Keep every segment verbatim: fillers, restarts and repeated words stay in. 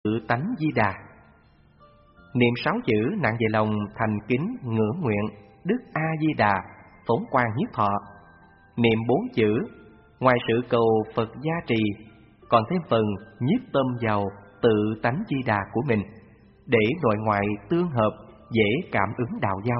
tánh Di Đà. Niệm sáu chữ nặng về lòng thành kính ngưỡng nguyện Đức A Di Đà phóng quang nhiếp thọ. Niệm bốn chữ ngoài sự cầu Phật gia trì, còn thêm phần nhiếp tâm vào tự tánh Di Đà của mình, để nội ngoại tương hợp, dễ cảm ứng đạo giao.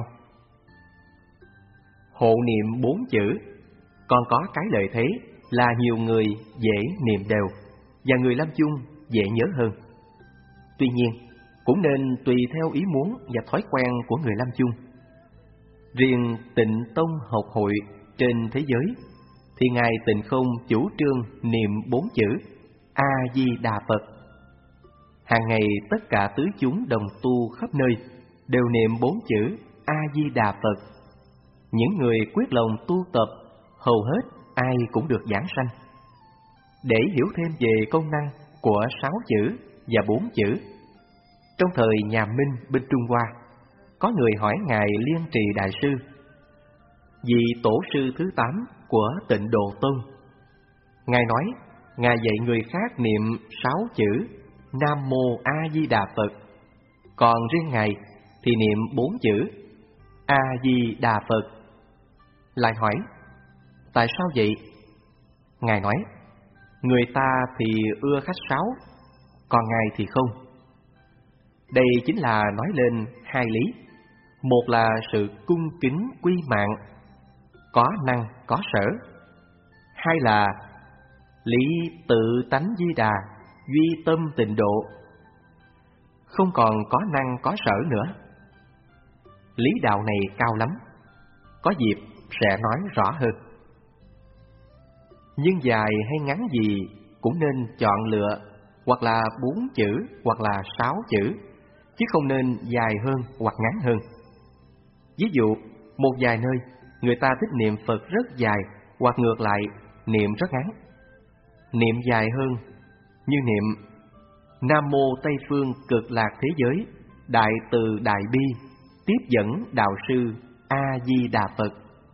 Hộ niệm bốn chữ còn có cái lợi thế là nhiều người dễ niệm đều, và người lâm chung dễ nhớ hơn. Tuy nhiên, cũng nên tùy theo ý muốn và thói quen của người lâm chung. Riêng Tịnh Tông học hội trên thế giới thì Ngài Tịnh Không chủ trương niệm bốn chữ A Di Đà Phật. Hàng ngày tất cả tứ chúng đồng tu khắp nơi đều niệm bốn chữ A Di Đà Phật. Những người quyết lòng tu tập hầu hết ai cũng được giảng sanh. Để hiểu thêm về công năng của sáu chữ và bốn chữ, trong thời nhà Minh bên Trung Hoa, có người hỏi Ngài Liên Trì Đại Sư, vị tổ sư thứ tám của Tịnh Độ Tông. Ngài nói, Ngài dạy người khác niệm sáu chữ Nam Mô A Di Đà Phật, còn riêng Ngài thì niệm bốn chữ A Di Đà Phật. Lại hỏi, tại sao vậy? Ngài nói, người ta thì ưa khách sáo, còn Ngài thì không. Đây chính là nói lên hai lý. Một là sự cung kính quy mạng, có năng có sở. Hai là lý tự tánh Di Đà, duy tâm tịnh độ, không còn có năng có sở nữa. Lý đạo này cao lắm, có dịp sẽ nói rõ hơn. Nhưng dài hay ngắn gì cũng nên chọn lựa, hoặc là bốn chữ hoặc là sáu chữ, chứ không nên dài hơn hoặc ngắn hơn. Ví dụ, một vài nơi người ta thích niệm Phật rất dài, hoặc ngược lại niệm rất ngắn. Niệm dài hơn như niệm Nam Mô Tây Phương Cực Lạc Thế Giới Đại Từ Đại Bi Tiếp Dẫn Đạo Sư A Di Đà Phật.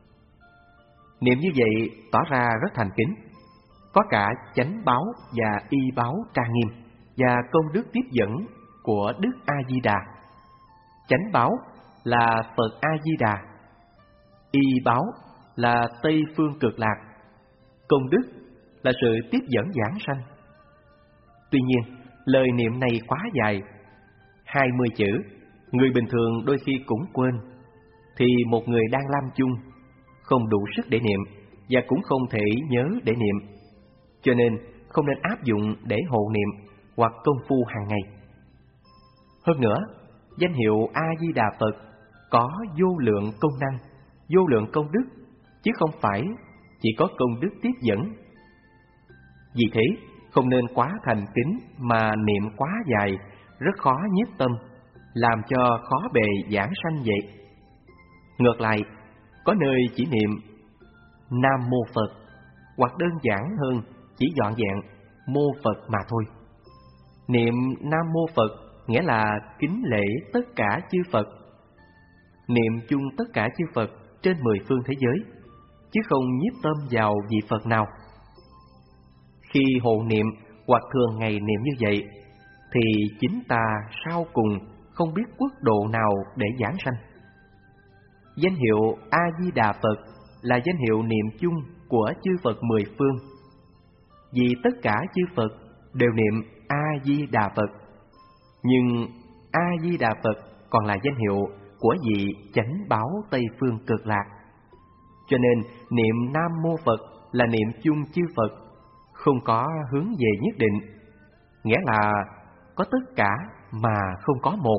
Niệm như vậy tỏ ra rất thành kính, có cả chánh báo và y báo trang nghiêm, và công đức tiếp dẫn của Đức A Di Đà. Chánh báo là Phật A Di Đà, y báo là Tây Phương Cực Lạc, công đức là sự tiếp dẫn giảng sanh. Tuy nhiên, lời niệm này quá dài, hai mươi chữ, người bình thường đôi khi cũng quên, thì một người đang lam chung không đủ sức để niệm, và cũng không thể nhớ để niệm, cho nên không nên áp dụng để hộ niệm hoặc công phu hàng ngày. Hơn nữa, danh hiệu A Di Đà Phật có vô lượng công năng, vô lượng công đức, chứ không phải chỉ có công đức tiếp dẫn. Vì thế, không nên quá thành kính mà niệm quá dài, rất khó nhiếp tâm, làm cho khó bề giảng sanh vậy. Ngược lại, có nơi chỉ niệm Nam Mô Phật, hoặc đơn giản hơn chỉ dọn dẹn Mô Phật mà thôi. Niệm Nam Mô Phật nghĩa là kính lễ tất cả chư Phật, niệm chung tất cả chư Phật trên mười phương thế giới, chứ không nhiếp tâm vào vị Phật nào. Khi hộ niệm hoặc thường ngày niệm như vậy, thì chính ta sau cùng không biết quốc độ nào để giảng sanh. Danh hiệu A Di Đà Phật là danh hiệu niệm chung của chư Phật mười phương, vì tất cả chư Phật đều niệm A Di Đà Phật. Nhưng A Di Đà Phật còn là danh hiệu của vị chánh báo Tây Phương Cực Lạc, cho nên niệm Nam Mô Phật là niệm chung chư Phật, không có hướng về nhất định, nghĩa là có tất cả mà không có một.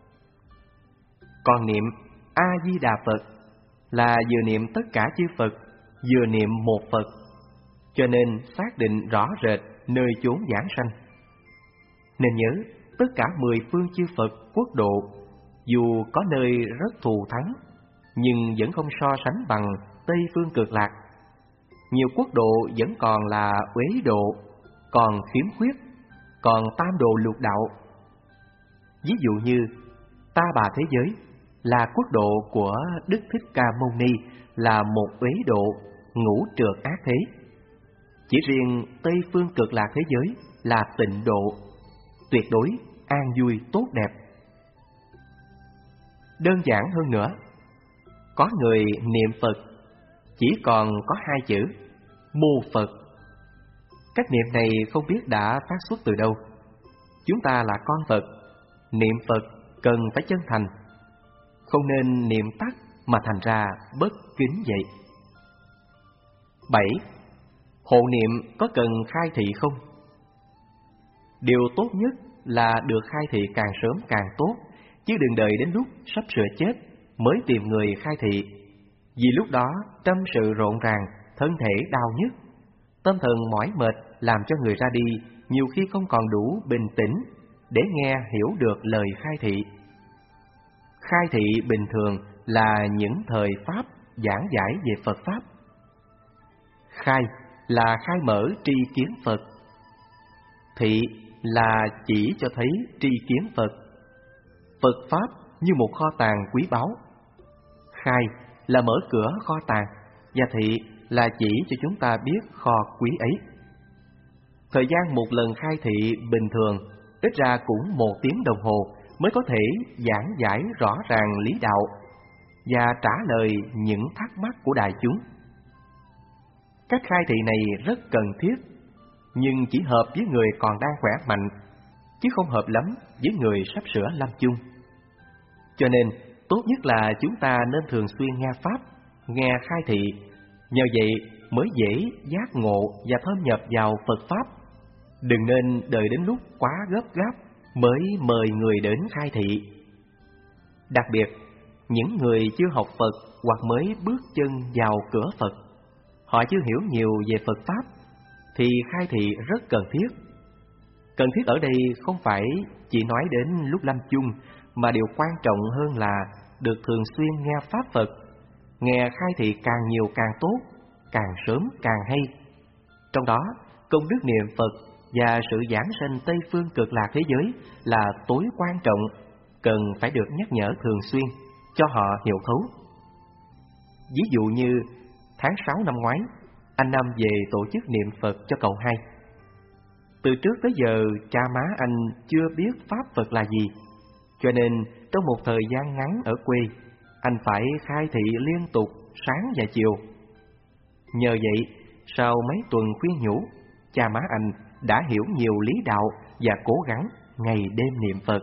Còn niệm A Di Đà Phật là vừa niệm tất cả chư Phật, vừa niệm một Phật, cho nên xác định rõ rệt nơi chốn giảng sanh. Nên nhớ, tất cả mười phương chư Phật quốc độ, dù có nơi rất thù thắng, nhưng vẫn không so sánh bằng Tây Phương Cực Lạc. Nhiều quốc độ vẫn còn là uế độ, còn khiếm khuyết, còn tam đồ lục đạo. Ví dụ như Ta Bà Thế Giới là quốc độ của Đức Thích Ca Mâu Ni, là một uế độ, ngũ trược ác thế. Chỉ riêng Tây Phương Cực Lạc Thế Giới là tịnh độ, tuyệt đối an vui tốt đẹp. Đơn giản hơn nữa, có người niệm Phật chỉ còn có hai chữ mô Phật. Cách niệm này không biết đã phát xuất từ đâu. Chúng ta là con Phật, niệm Phật cần phải chân thành, không nên niệm tắt mà thành ra bất kính vậy. Bảy. Hộ niệm có cần khai thị không? Điều tốt nhất là được khai thị càng sớm càng tốt, chứ đừng đợi đến lúc sắp sửa chết mới tìm người khai thị. Vì lúc đó tâm sự rộn ràng, thân thể đau nhức, tâm thần mỏi mệt làm cho người ra đi nhiều khi không còn đủ bình tĩnh để nghe hiểu được lời khai thị. Khai thị bình thường là những thời Pháp giảng giải về Phật Pháp. Khai là khai mở tri kiến Phật. Thị là chỉ cho thấy tri kiến Phật. Phật Pháp như một kho tàng quý báu. Khai là mở cửa kho tàng, và thị là chỉ cho chúng ta biết kho quý ấy. Thời gian một lần khai thị bình thường ít ra cũng một tiếng đồng hồ mới có thể giảng giải rõ ràng lý đạo và trả lời những thắc mắc của đại chúng. Cách khai thị này rất cần thiết, nhưng chỉ hợp với người còn đang khỏe mạnh, chứ không hợp lắm với người sắp sửa lâm chung. Cho nên, tốt nhất là chúng ta nên thường xuyên nghe Pháp, nghe khai thị, nhờ vậy mới dễ giác ngộ và thâm nhập vào Phật Pháp. Đừng nên đợi đến lúc quá gấp gáp mới mời người đến khai thị. Đặc biệt, những người chưa học Phật hoặc mới bước chân vào cửa Phật, họ chưa hiểu nhiều về Phật Pháp, thì khai thị rất cần thiết. Cần thiết ở đây không phải chỉ nói đến lúc lâm chung, mà điều quan trọng hơn là được thường xuyên nghe Pháp Phật. Nghe khai thị càng nhiều càng tốt, càng sớm càng hay. Trong đó, công đức niệm Phật và sự giảng sanh Tây phương cực lạc thế giới là tối quan trọng, cần phải được nhắc nhở thường xuyên, cho họ hiểu thấu. Ví dụ như tháng sáu năm ngoái, anh Năm về tổ chức niệm Phật cho cậu hai. Từ trước tới giờ, cha má anh chưa biết Pháp Phật là gì, cho nên trong một thời gian ngắn ở quê, anh phải khai thị liên tục sáng và chiều. Nhờ vậy, sau mấy tuần khuyên nhủ, cha má anh đã hiểu nhiều lý đạo và cố gắng ngày đêm niệm Phật.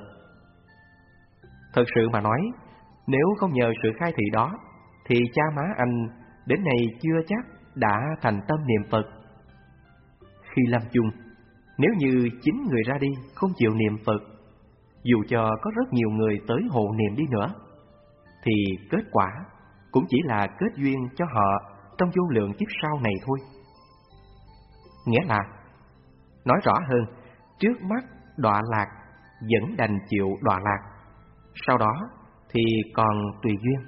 Thật sự mà nói, nếu không nhờ sự khai thị đó, thì cha má anh đến nay chưa chắc đã thành tâm niệm Phật. Khi lâm chung, nếu như chính người ra đi không chịu niệm Phật, dù cho có rất nhiều người tới hộ niệm đi nữa, thì kết quả cũng chỉ là kết duyên cho họ trong vô lượng kiếp sau này thôi. Nghĩa là, nói rõ hơn, trước mắt đọa lạc vẫn đành chịu đọa lạc, sau đó thì còn tùy duyên.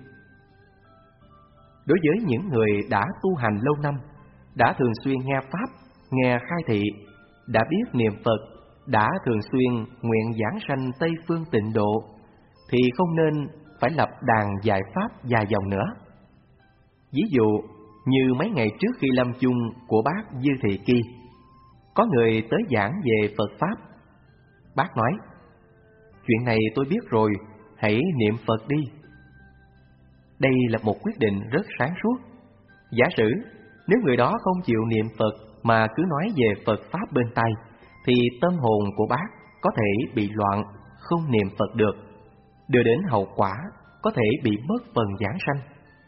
Đối với những người đã tu hành lâu năm, đã thường xuyên nghe Pháp, nghe khai thị, đã biết niệm Phật, đã thường xuyên nguyện giảng sanh Tây phương tịnh độ, thì không nên phải lập đàn dạy Pháp dài dòng nữa. Ví dụ như mấy ngày trước khi lâm chung của bác Dư Thị Kỳ, có người tới giảng về Phật Pháp. Bác nói, chuyện này tôi biết rồi, hãy niệm Phật đi. Đây là một quyết định rất sáng suốt. Giả sử nếu người đó không chịu niệm Phật mà cứ nói về Phật Pháp bên tai, thì tâm hồn của bác có thể bị loạn, không niệm Phật được, đưa đến hậu quả có thể bị mất phần giảng sanh.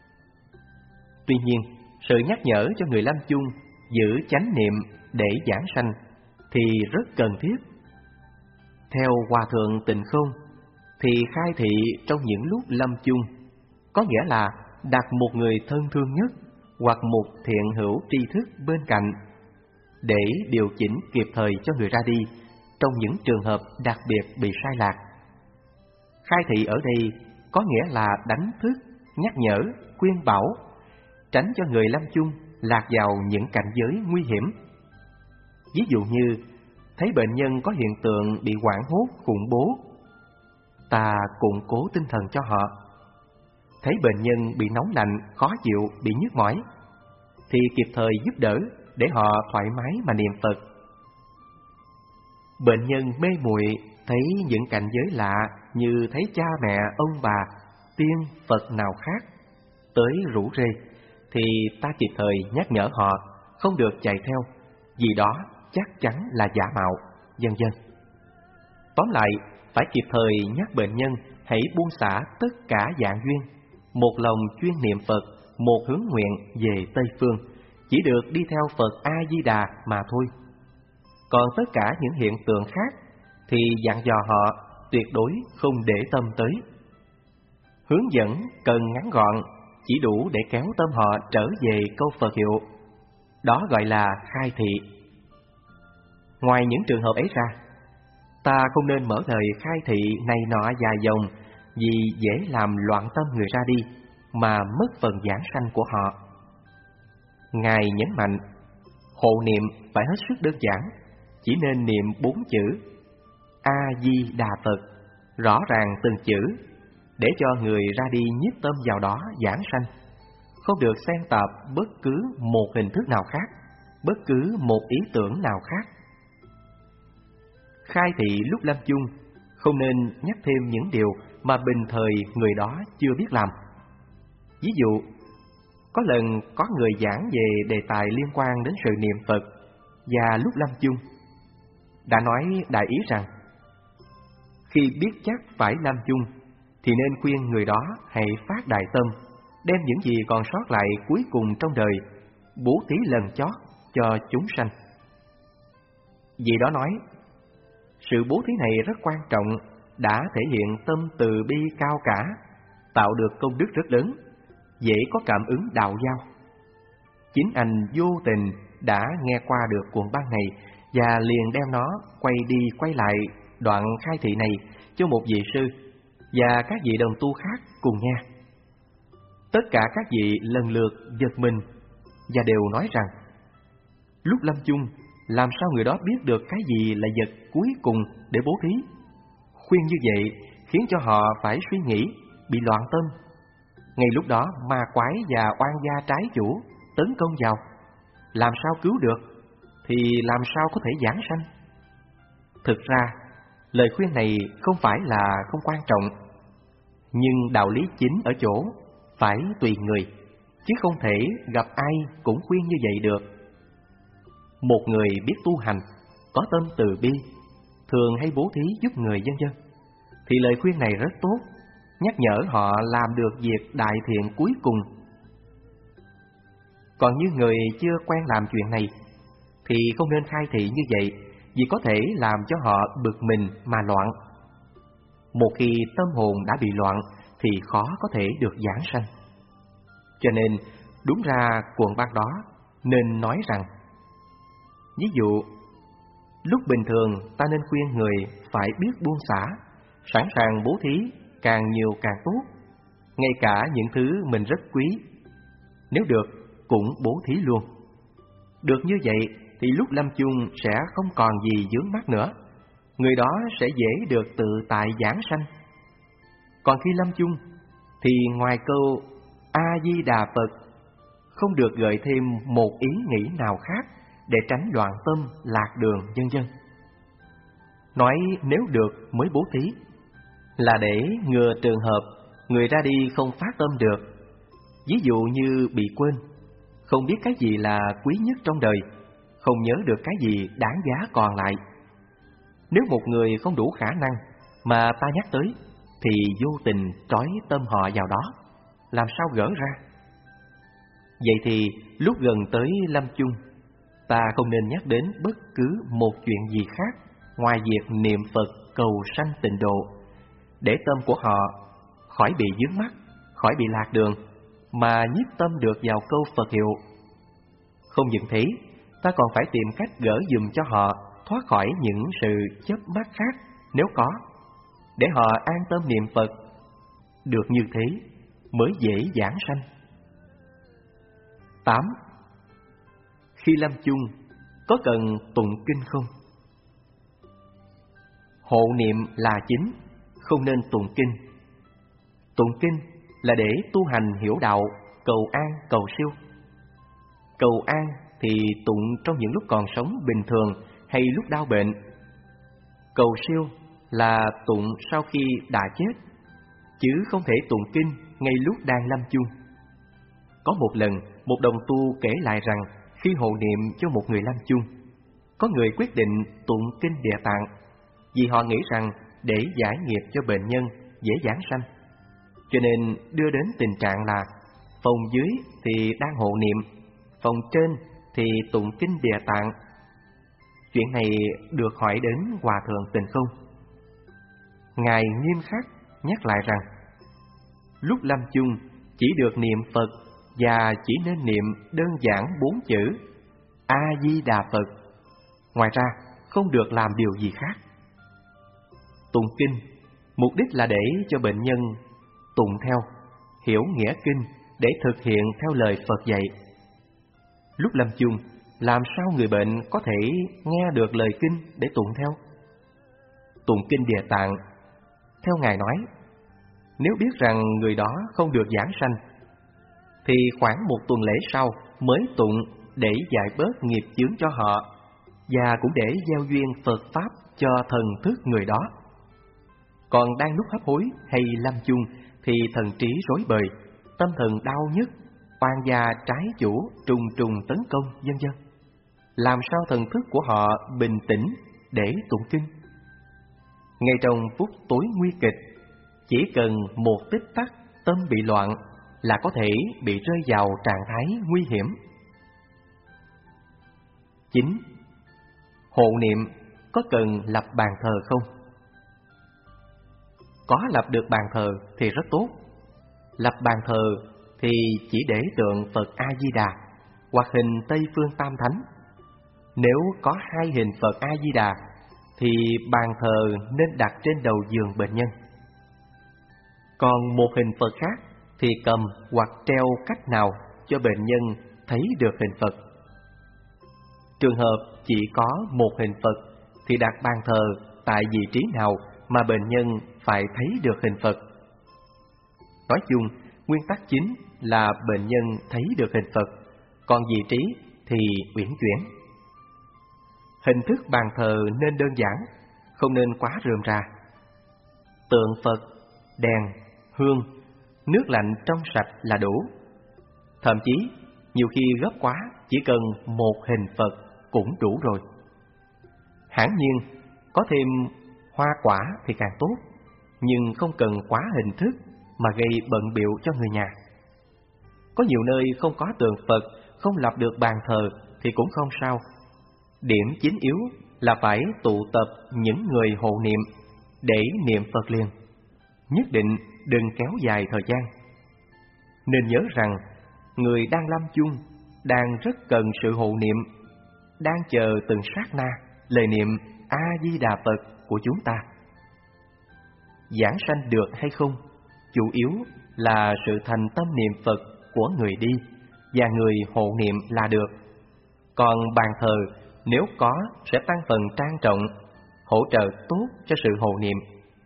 Tuy nhiên, sự nhắc nhở cho người lâm chung giữ chánh niệm để giảng sanh thì rất cần thiết. Theo Hòa Thượng Tịnh Không, thì khai thị trong những lúc lâm chung có nghĩa là đặt một người thân thương nhất hoặc một thiện hữu tri thức bên cạnh để điều chỉnh kịp thời cho người ra đi trong những trường hợp đặc biệt bị sai lạc. Khai thị ở đây có nghĩa là đánh thức, nhắc nhở, khuyên bảo, tránh cho người lâm chung lạc vào những cảnh giới nguy hiểm. Ví dụ như thấy bệnh nhân có hiện tượng bị hoảng hốt, khủng bố, ta củng cố tinh thần cho họ. Thấy bệnh nhân bị nóng lạnh, khó chịu, bị nhức mỏi, thì kịp thời giúp đỡ để họ thoải mái mà niệm Phật. Bệnh nhân mê muội thấy những cảnh giới lạ như thấy cha mẹ, ông bà, tiên, Phật nào khác tới rủ rê, thì ta kịp thời nhắc nhở họ không được chạy theo, vì đó chắc chắn là giả mạo, vân vân. Tóm lại, phải kịp thời nhắc bệnh nhân hãy buông xả tất cả dạng duyên, một lòng chuyên niệm Phật, một hướng nguyện về Tây Phương, chỉ được đi theo Phật A-di-đà mà thôi. Còn tất cả những hiện tượng khác thì dặn dò họ tuyệt đối không để tâm tới. Hướng dẫn cần ngắn gọn, chỉ đủ để kéo tâm họ trở về câu Phật hiệu. Đó gọi là khai thị. Ngoài những trường hợp ấy ra, ta không nên mở lời khai thị này nọ dài dòng, vì dễ làm loạn tâm người ra đi, mà mất phần giảng sanh của họ. Ngài nhấn mạnh, hộ niệm phải hết sức đơn giản, chỉ nên niệm bốn chữ A-di-đà Phật, rõ ràng từng chữ, để cho người ra đi nhiếp tâm vào đó giảng sanh, không được xen tạp bất cứ một hình thức nào khác, bất cứ một ý tưởng nào khác. Khai thị lúc lâm chung không nên nhắc thêm những điều mà bình thời người đó chưa biết làm. Ví dụ, có lần có người giảng về đề tài liên quan đến sự niệm Phật, và lúc lâm chung đã nói đại ý rằng khi biết chắc phải lâm chung thì nên khuyên người đó hãy phát đại tâm, đem những gì còn sót lại cuối cùng trong đời bố thí lần chót cho chúng sanh. Vì đó nói, sự bố thí này rất quan trọng, đã thể hiện tâm từ bi cao cả, tạo được công đức rất lớn, dễ có cảm ứng đạo giao. Chính anh vô tình đã nghe qua được cuộn băng này và liền đem nó quay đi quay lại đoạn khai thị này cho một vị sư và các vị đồng tu khác cùng nghe. Tất cả các vị lần lượt giật mình và đều nói rằng, lúc lâm chung làm sao người đó biết được cái gì là vật cuối cùng để bố thí? Khuyên như vậy khiến cho họ phải suy nghĩ, bị loạn tâm. Ngay lúc đó ma quái và oan gia trái chủ tấn công vào, làm sao cứu được, thì làm sao có thể giảng sanh? Thực ra, lời khuyên này không phải là không quan trọng, nhưng đạo lý chính ở chỗ phải tùy người, chứ không thể gặp ai cũng khuyên như vậy được. Một người biết tu hành, có tâm từ bi, thường hay bố thí giúp người vân vân, thì lời khuyên này rất tốt, nhắc nhở họ làm được việc đại thiện cuối cùng. Còn như người chưa quen làm chuyện này thì không nên khai thị như vậy, vì có thể làm cho họ bực mình mà loạn. Một khi tâm hồn đã bị loạn thì khó có thể được giảng sanh. Cho nên đúng ra cuộn băng đó nên nói rằng, ví dụ, lúc bình thường ta nên khuyên người phải biết buông xả, sẵn sàng bố thí, càng nhiều càng tốt, ngay cả những thứ mình rất quý, nếu được cũng bố thí luôn. Được như vậy thì lúc lâm chung sẽ không còn gì vướng mắc nữa, người đó sẽ dễ được tự tại giảng sanh. Còn khi lâm chung thì ngoài câu A-di-đà Phật không được gợi thêm một ý nghĩ nào khác để tránh loạn tâm, lạc đường vân vân. Nói nếu được mới bố thí là để ngừa trường hợp người ra đi không phát tâm được. Ví dụ như bị quên, không biết cái gì là quý nhất trong đời, không nhớ được cái gì đáng giá còn lại. Nếu một người không đủ khả năng mà ta nhắc tới thì vô tình trói tâm họ vào đó, làm sao gỡ ra? Vậy thì lúc gần tới lâm chung, ta không nên nhắc đến bất cứ một chuyện gì khác ngoài việc niệm Phật cầu sanh tịnh độ, để tâm của họ khỏi bị vướng mắc, khỏi bị lạc đường, mà nhiếp tâm được vào câu Phật hiệu. Không những thế, ta còn phải tìm cách gỡ dùm cho họ thoát khỏi những sự chấp mắc khác nếu có, để họ an tâm niệm Phật. Được như thế mới dễ giảng sanh. Tám. Khi lâm chung có cần tụng kinh không? Hộ niệm là chính, không nên tụng kinh. Tụng kinh là để tu hành hiểu đạo, cầu an, cầu siêu. Cầu an thì tụng trong những lúc còn sống bình thường hay lúc đau bệnh. Cầu siêu là tụng sau khi đã chết, chứ không thể tụng kinh ngay lúc đang lâm chung. Có một lần, một đồng tu kể lại rằng khi hộ niệm cho một người lâm chung, có người quyết định tụng kinh Địa Tạng vì họ nghĩ rằng để giải nghiệp cho bệnh nhân dễ giảng sanh, cho nên đưa đến tình trạng là phòng dưới thì đang hộ niệm, phòng trên thì tụng kinh Địa Tạng. Chuyện này được hỏi đến Hòa Thượng Tịnh Không. Ngài nghiêm khắc nhắc lại rằng lúc lâm chung chỉ được niệm Phật và chỉ nên niệm đơn giản bốn chữ A Di Đà Phật, ngoài ra không được làm điều gì khác. Tụng kinh mục đích là để cho bệnh nhân tụng theo, hiểu nghĩa kinh để thực hiện theo lời Phật dạy. Lúc lâm chung, làm sao người bệnh có thể nghe được lời kinh để tụng theo? Tụng kinh Địa Tạng, theo Ngài nói, nếu biết rằng người đó không được giảng sanh, thì khoảng một tuần lễ sau mới tụng để giải bớt nghiệp chướng cho họ, và cũng để gieo duyên Phật Pháp cho thần thức người đó. Còn đang lúc hấp hối hay lâm chung thì thần trí rối bời, tâm thần đau nhức, oan gia trái chủ trùng trùng tấn công, vân vân. Làm sao thần thức của họ bình tĩnh để tụng kinh? Ngay trong phút tối nguy kịch, chỉ cần một tích tắc tâm bị loạn là có thể bị rơi vào trạng thái nguy hiểm. Chín. Hộ niệm có cần lập bàn thờ không? Có lập được bàn thờ thì rất tốt. Lập bàn thờ thì chỉ để tượng Phật A-di-đà hoặc hình Tây Phương Tam Thánh. Nếu có hai hình Phật A-di-đà thì bàn thờ nên đặt trên đầu giường bệnh nhân. Còn một hình Phật khác thì cầm hoặc treo cách nào cho bệnh nhân thấy được hình Phật. Trường hợp chỉ có một hình Phật thì đặt bàn thờ tại vị trí nào mà bệnh nhân phải thấy được hình Phật. Nói chung, nguyên tắc chính là bệnh nhân thấy được hình Phật, còn vị trí thì uyển chuyển. Hình thức bàn thờ nên đơn giản, không nên quá rườm rà. Tượng Phật, đèn, hương, nước lạnh trong sạch là đủ. Thậm chí, nhiều khi gấp quá, chỉ cần một hình Phật cũng đủ rồi. Hẳn nhiên, có thêm hoa quả thì càng tốt, nhưng không cần quá hình thức mà gây bận bịu cho người nhà. Có nhiều nơi không có tượng Phật, không lập được bàn thờ thì cũng không sao. Điểm chính yếu là phải tụ tập những người hộ niệm để niệm Phật liền. Nhất định đừng kéo dài thời gian. Nên nhớ rằng người đang lâm chung đang rất cần sự hộ niệm, đang chờ từng sát na lời niệm A-di-đà Phật của chúng ta. Giảng sanh được hay không, chủ yếu là sự thành tâm niệm Phật của người đi và người hộ niệm là được. Còn bàn thờ nếu có sẽ tăng phần trang trọng, hỗ trợ tốt cho sự hộ niệm.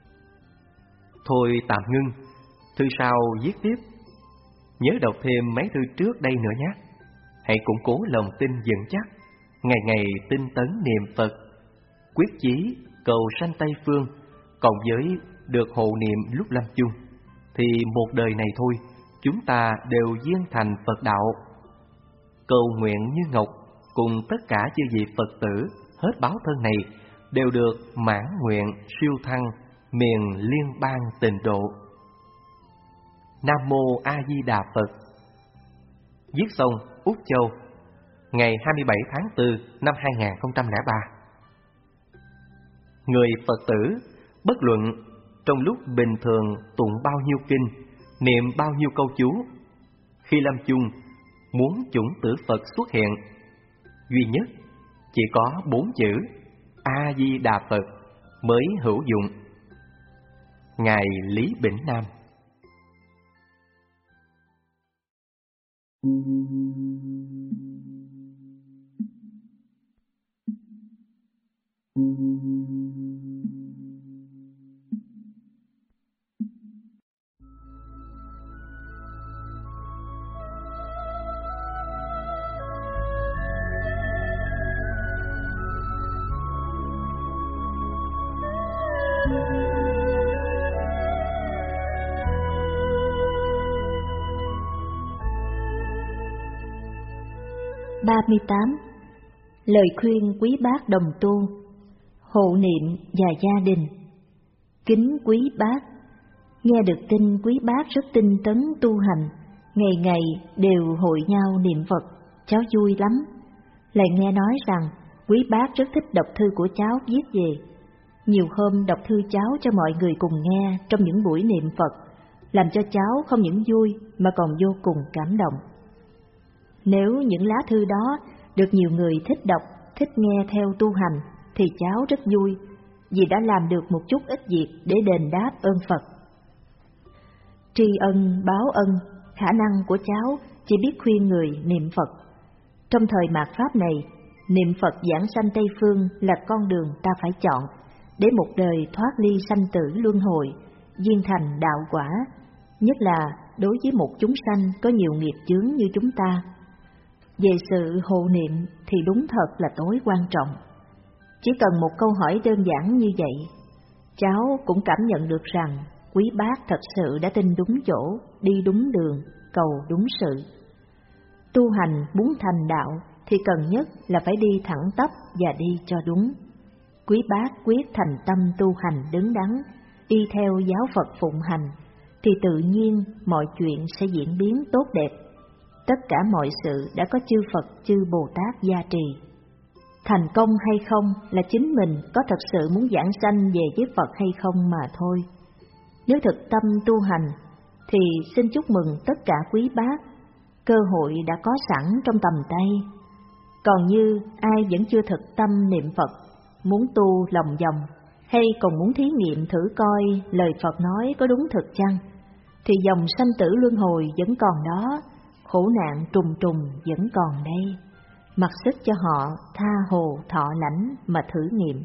Thôi tạm ngưng, thư sau viết tiếp. Nhớ đọc thêm mấy thư trước đây nữa nhé. Hãy củng cố lòng tin vững chắc, ngày ngày tinh tấn niệm Phật, quyết chí cầu sanh Tây Phương, cộng với được hộ niệm lúc lâm chung, thì một đời này thôi chúng ta đều duyên thành Phật đạo. Cầu nguyện như Ngọc cùng tất cả chư vị Phật tử hết báo thân này đều được mãn nguyện siêu thăng miền liên bang Tịnh độ. Nam Mô A Di Đà Phật. Viết xong Úc Châu, ngày hai mươi bảy tháng tư năm hai nghìn không trăm lẻ ba. Người Phật tử bất luận trong lúc bình thường tụng bao nhiêu kinh, niệm bao nhiêu câu chú, khi lâm chung muốn chủng tử Phật xuất hiện, duy nhất chỉ có bốn chữ A Di Đà Phật mới hữu dụng. Ngài Lý Bỉnh Nam. ba mươi tám. Lời khuyên quý bác đồng tu. Hộ niệm và gia đình. Kính quý bác, nghe được tin quý bác rất tinh tấn tu hành, ngày ngày đều hội nhau niệm Phật, cháu vui lắm. Lại nghe nói rằng quý bác rất thích đọc thư của cháu viết về. Nhiều hôm đọc thư cháu cho mọi người cùng nghe trong những buổi niệm Phật, làm cho cháu không những vui mà còn vô cùng cảm động. Nếu những lá thư đó được nhiều người thích đọc, thích nghe theo tu hành, thì cháu rất vui, vì đã làm được một chút ít việc để đền đáp ơn Phật. Tri ân báo ân, khả năng của cháu chỉ biết khuyên người niệm Phật. Trong thời mạt Pháp này, niệm Phật giảng sanh Tây Phương là con đường ta phải chọn, để một đời thoát ly sanh tử luân hồi, viên thành đạo quả, nhất là đối với một chúng sanh có nhiều nghiệp chướng như chúng ta. Về sự hộ niệm thì đúng thật là tối quan trọng. Chỉ cần một câu hỏi đơn giản như vậy, cháu cũng cảm nhận được rằng quý bác thật sự đã tin đúng chỗ, đi đúng đường, cầu đúng sự. Tu hành muốn thành đạo thì cần nhất là phải đi thẳng tắp và đi cho đúng. Quý bác quyết thành tâm tu hành đứng đắn, y theo giáo Phật phụng hành, thì tự nhiên mọi chuyện sẽ diễn biến tốt đẹp. Tất cả mọi sự đã có chư Phật, chư Bồ Tát gia trì. Thành công hay không là chính mình có thật sự muốn giảng sanh về với Phật hay không mà thôi. Nếu thực tâm tu hành, thì xin chúc mừng tất cả quý bác, cơ hội đã có sẵn trong tầm tay. Còn như ai vẫn chưa thực tâm niệm Phật, muốn tu lòng vòng, hay còn muốn thí nghiệm thử coi lời Phật nói có đúng thực chăng, thì dòng sanh tử luân hồi vẫn còn đó, khổ nạn trùng trùng vẫn còn đây. Mặc sức cho họ tha hồ thọ lãnh mà thử nghiệm.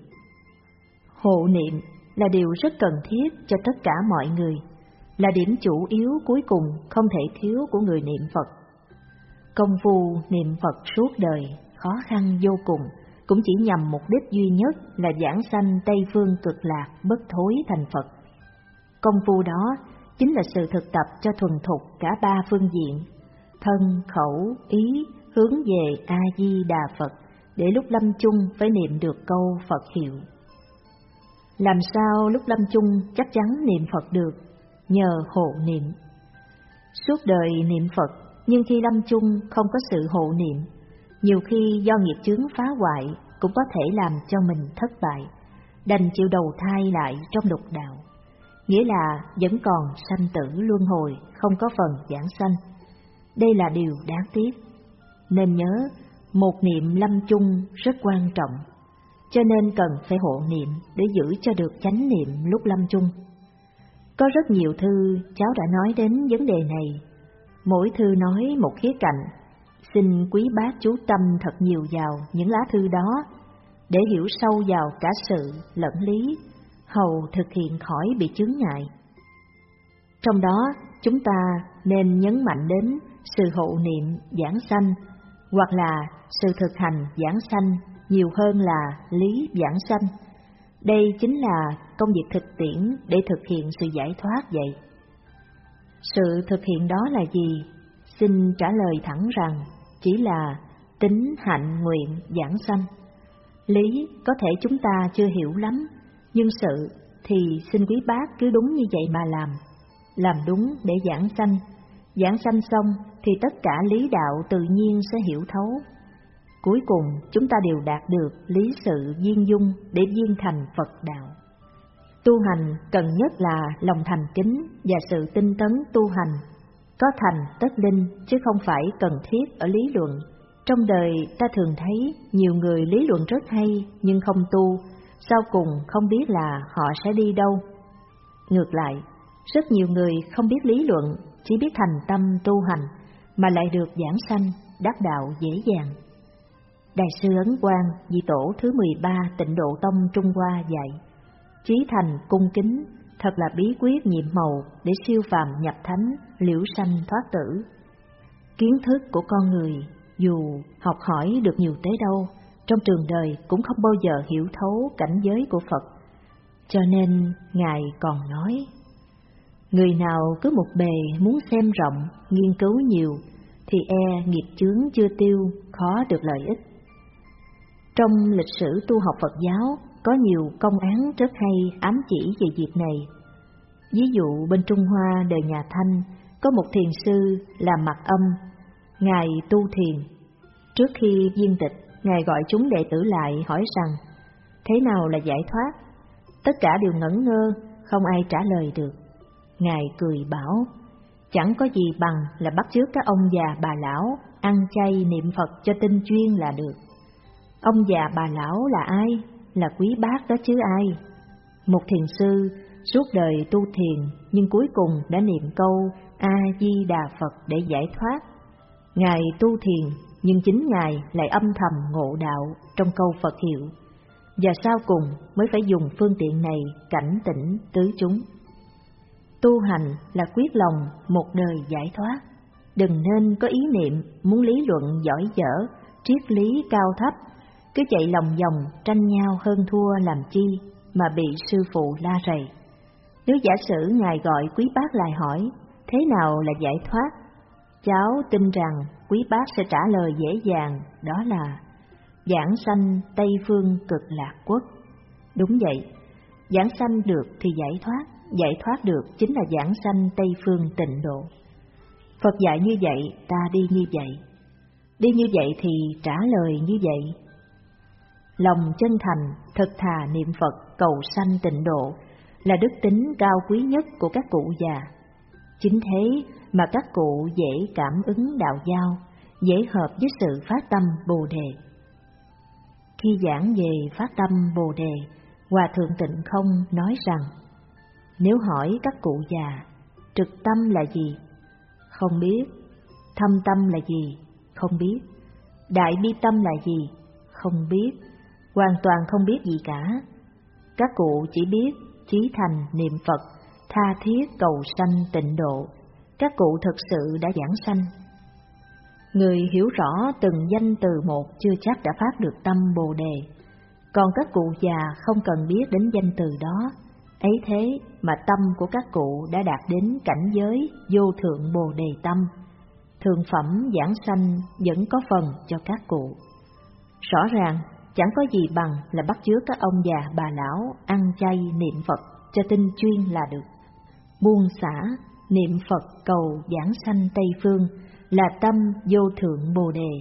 Hộ niệm là điều rất cần thiết cho tất cả mọi người, là điểm chủ yếu cuối cùng không thể thiếu của người niệm Phật. Công phu niệm Phật suốt đời khó khăn vô cùng, cũng chỉ nhằm mục đích duy nhất là giảng sanh Tây Phương cực lạc bất thối thành Phật. Công phu đó chính là sự thực tập cho thuần thục cả ba phương diện, thân, khẩu, ý, hướng về A-di-đà Phật, để lúc lâm chung phải niệm được câu Phật hiệu. Làm sao lúc lâm chung chắc chắn niệm Phật được? Nhờ hộ niệm. Suốt đời niệm Phật, nhưng khi lâm chung không có sự hộ niệm, nhiều khi do nghiệp chướng phá hoại cũng có thể làm cho mình thất bại, đành chịu đầu thai lại trong lục đạo, nghĩa là vẫn còn sanh tử luân hồi, không có phần giảng sanh. Đây là điều đáng tiếc. Nên nhớ, một niệm lâm chung rất quan trọng, cho nên cần phải hộ niệm để giữ cho được chánh niệm lúc lâm chung. Có rất nhiều thư cháu đã nói đến vấn đề này, mỗi thư nói một khía cạnh. Xin quý bác chú tâm thật nhiều vào những lá thư đó, để hiểu sâu vào cả sự lẫn lý, hầu thực hiện khỏi bị chướng ngại. Trong đó, chúng ta nên nhấn mạnh đến sự hộ niệm giảng sanh, hoặc là sự thực hành giảng sanh nhiều hơn là lý giảng sanh. Đây chính là công việc thực tiễn để thực hiện sự giải thoát vậy. Sự thực hiện đó là gì? Xin trả lời thẳng rằng chỉ là tính hạnh nguyện giảng sanh. Lý có thể chúng ta chưa hiểu lắm, nhưng sự thì xin quý bác cứ đúng như vậy mà làm. Làm đúng để giảng sanh. Giảng sanh xong thì tất cả lý đạo tự nhiên sẽ hiểu thấu. Cuối cùng chúng ta đều đạt được lý sự viên dung để viên thành Phật đạo. Tu hành cần nhất là lòng thành kính và sự tinh tấn tu hành. Có thành tất linh chứ không phải cần thiết ở lý luận. Trong đời ta thường thấy nhiều người lý luận rất hay nhưng không tu, sau cùng không biết là họ sẽ đi đâu. Ngược lại, rất nhiều người không biết lý luận, chỉ biết thành tâm tu hành mà lại được giảng sanh, đắc đạo dễ dàng. Đại sư Ấn Quang, vị tổ thứ mười ba Tịnh Độ Tông Trung Hoa dạy: chí thành cung kính thật là bí quyết nhiệm màu để siêu phàm nhập thánh, liễu sanh thoát tử. Kiến thức của con người dù học hỏi được nhiều tới đâu, trong trường đời cũng không bao giờ hiểu thấu cảnh giới của Phật. Cho nên Ngài còn nói: người nào cứ một bề muốn xem rộng, nghiên cứu nhiều, thì e nghiệp chướng chưa tiêu, khó được lợi ích. Trong lịch sử tu học Phật giáo có nhiều công án rất hay ám chỉ về việc này. Ví dụ bên Trung Hoa đời nhà Thanh có một thiền sư là Mật Âm. Ngài tu thiền. Trước khi viên tịch, Ngài gọi chúng đệ tử lại hỏi rằng thế nào là giải thoát? Tất cả đều ngẩn ngơ, không ai trả lời được. Ngài cười bảo, chẳng có gì bằng là bắt chước các ông già bà lão ăn chay niệm Phật cho tinh chuyên là được. Ông già bà lão là ai? Là Quý Bác đó chứ ai. Một thiền sư suốt đời tu thiền nhưng cuối cùng đã niệm câu A-di-đà Phật để giải thoát. Ngài tu thiền nhưng chính Ngài lại âm thầm ngộ đạo trong câu Phật hiệu, và sau cùng mới phải dùng phương tiện này cảnh tỉnh tứ chúng. Tu hành là quyết lòng một đời giải thoát, đừng nên có ý niệm muốn lý luận giỏi dở, triết lý cao thấp, cứ chạy lòng vòng tranh nhau hơn thua làm chi mà bị sư phụ la rầy. Nếu giả sử Ngài gọi Quý Bác lại hỏi thế nào là giải thoát, cháu tin rằng Quý Bác sẽ trả lời dễ dàng, đó là giảng sanh Tây Phương Cực Lạc Quốc. Đúng vậy, giảng sanh được thì giải thoát, giải thoát được chính là giảng sanh Tây Phương Tịnh Độ. Phật dạy như vậy, ta đi như vậy. Đi như vậy thì trả lời như vậy. Lòng chân thành, thật thà niệm Phật cầu sanh tịnh độ là đức tính cao quý nhất của các cụ già. Chính thế mà các cụ dễ cảm ứng đạo giao, dễ hợp với sự phát tâm Bồ Đề. Khi giảng về phát tâm Bồ Đề, Hòa Thượng Tịnh Không nói rằng, nếu hỏi các cụ già, trực tâm là gì? Không biết. Thâm tâm là gì? Không biết. Đại bi tâm là gì? Không biết. Hoàn toàn không biết gì cả. Các cụ chỉ biết chí thành niệm Phật, tha thiết cầu sanh tịnh độ. Các cụ thực sự đã giảng sanh. Người hiểu rõ từng danh từ một chưa chắc đã phát được tâm Bồ Đề, còn các cụ già không cần biết đến danh từ đó. Ấy thế mà tâm của các cụ đã đạt đến cảnh giới vô thượng Bồ Đề tâm. Thượng phẩm giảng sanh vẫn có phần cho các cụ. Rõ ràng chẳng có gì bằng là bắt chước các ông già bà lão ăn chay niệm Phật cho tinh chuyên là được. Buông xả niệm Phật cầu giảng sanh Tây Phương là tâm vô thượng Bồ Đề.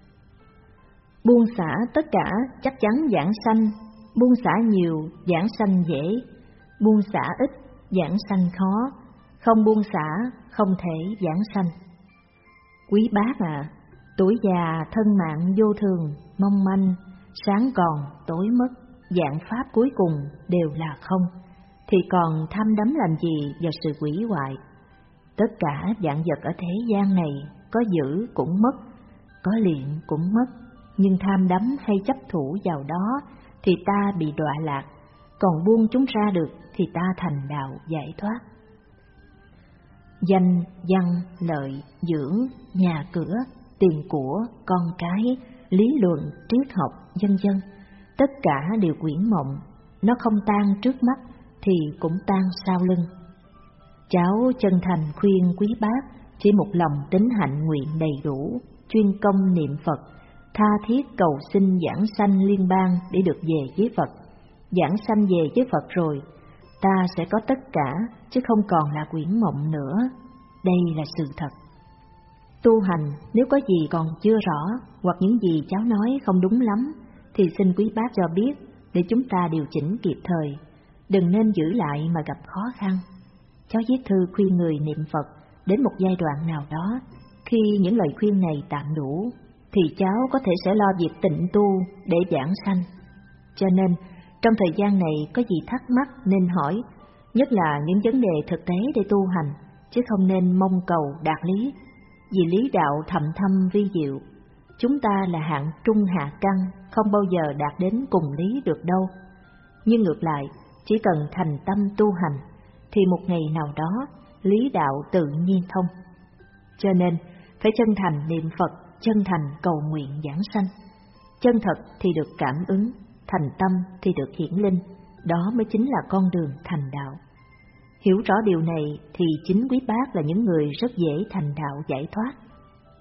Buông xả tất cả chắc chắn giảng sanh, buông xả nhiều giảng sanh dễ, buông xả ít giảng sanh khó, không buông xả không thể giảng sanh. Quý Bác à, tuổi già thân mạng vô thường, mong manh, sáng còn tối mất, dạng pháp cuối cùng đều là không, thì còn tham đắm làm gì vào sự quỷ hoại. Tất cả vạn vật ở thế gian này có giữ cũng mất, có luyện cũng mất, nhưng tham đắm hay chấp thủ vào đó thì ta bị đọa lạc, còn buông chúng ra được thì ta thành đạo giải thoát. Danh, văn, lợi, dưỡng, nhà cửa, tiền của, con cái, lý luận, triết học, vân vân, tất cả đều quyển mộng, nó không tan trước mắt thì cũng tan sau lưng. Cháu chân thành khuyên Quý Bác chỉ một lòng tín hạnh nguyện đầy đủ, chuyên công niệm Phật, tha thiết cầu xin giảng sanh liên bang để được về với Phật. Giảng sanh về với Phật rồi, ta sẽ có tất cả, chứ không còn là quyển mộng nữa. Đây là sự thật. Tu hành nếu có gì còn chưa rõ, hoặc những gì cháu nói không đúng lắm, thì xin Quý Bác cho biết để chúng ta điều chỉnh kịp thời. Đừng nên giữ lại mà gặp khó khăn. Cháu viết thư khuyên người niệm Phật đến một giai đoạn nào đó. Khi những lời khuyên này tạm đủ, thì cháu có thể sẽ lo việc tịnh tu để giảng sanh. Cho nên, trong thời gian này có gì thắc mắc nên hỏi, nhất là những vấn đề thực tế để tu hành, chứ không nên mong cầu đạt lý, vì lý đạo thầm thâm vi diệu. Chúng ta là hạng trung hạ căn, không bao giờ đạt đến cùng lý được đâu. Nhưng ngược lại, chỉ cần thành tâm tu hành, thì một ngày nào đó, lý đạo tự nhiên thông. Cho nên, phải chân thành niệm Phật, chân thành cầu nguyện giảng sanh. Chân thật thì được cảm ứng, thành tâm thì được hiển linh, đó mới chính là con đường thành đạo. Hiểu rõ điều này thì chính Quý Bác là những người rất dễ thành đạo giải thoát.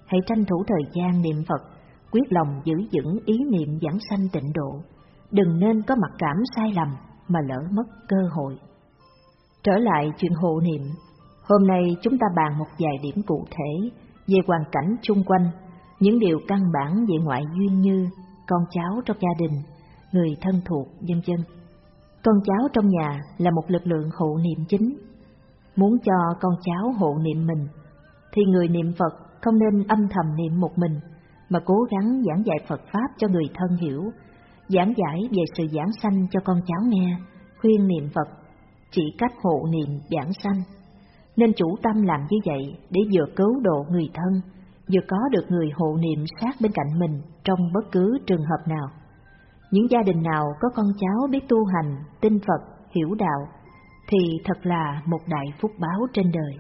hãy tranh thủ thời gian niệm Phật, quyết lòng giữ vững ý niệm giảng sanh tịnh độ, đừng nên có mặc cảm sai lầm mà lỡ mất cơ hội. Trở lại chuyện hộ niệm, hôm nay chúng ta bàn một vài điểm cụ thể về hoàn cảnh chung quanh, những điều căn bản về ngoại duyên như con cháu trong gia đình, người thân thuộc, vân vân. Con cháu trong nhà là một lực lượng hộ niệm chính. Muốn cho con cháu hộ niệm mình, thì người niệm Phật không nên âm thầm niệm một mình, mà cố gắng giảng dạy Phật Pháp cho người thân hiểu, giảng giải về sự giảng sanh cho con cháu nghe, khuyên niệm Phật, chỉ cách hộ niệm giảng sanh. Nên chủ tâm làm như vậy để vừa cứu độ người thân, vừa có được người hộ niệm sát bên cạnh mình trong bất cứ trường hợp nào. Những gia đình nào có con cháu biết tu hành, tin Phật, hiểu đạo, thì thật là một đại phúc báo trên đời.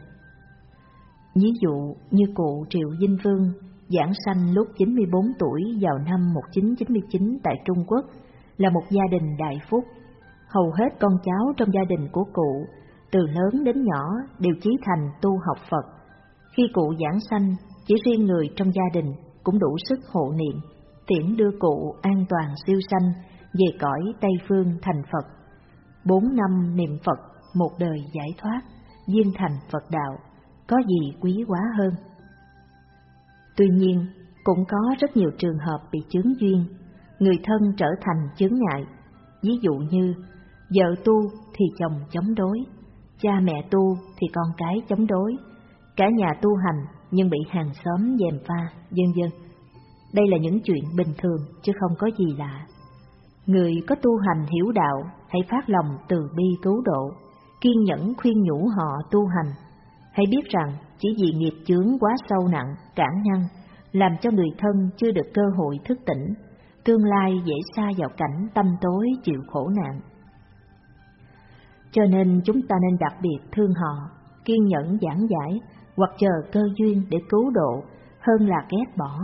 Ví dụ như cụ Triệu Vinh Vương, giảng sanh lúc chín mươi bốn tuổi vào năm một nghìn chín trăm chín mươi chín tại Trung Quốc, là một gia đình đại phúc. Hầu hết con cháu trong gia đình của cụ, từ lớn đến nhỏ đều chí thành tu học Phật. Khi cụ giảng sanh, chỉ riêng người trong gia đình cũng đủ sức hộ niệm, tiễn đưa cụ an toàn siêu sanh về cõi Tây Phương thành Phật. Bốn năm niệm Phật, một đời giải thoát, viên thành Phật đạo, có gì quý quá hơn. Tuy nhiên, cũng có rất nhiều trường hợp bị chướng duyên, người thân trở thành chướng ngại. Ví dụ như vợ tu thì chồng chống đối, cha mẹ tu thì con cái chống đối, cả nhà tu hành nhưng bị hàng xóm gièm pha, vân vân. Đây là những chuyện bình thường chứ không có gì lạ. Người có tu hành hiểu đạo hãy phát lòng từ bi cứu độ, kiên nhẫn khuyên nhủ họ tu hành. Hãy biết rằng chỉ vì nghiệp chướng quá sâu nặng, cản ngăn, làm cho người thân chưa được cơ hội thức tỉnh, tương lai dễ sa vào cảnh tâm tối chịu khổ nạn. Cho nên chúng ta nên đặc biệt thương họ, kiên nhẫn giảng giải hoặc chờ cơ duyên để cứu độ hơn là ghét bỏ.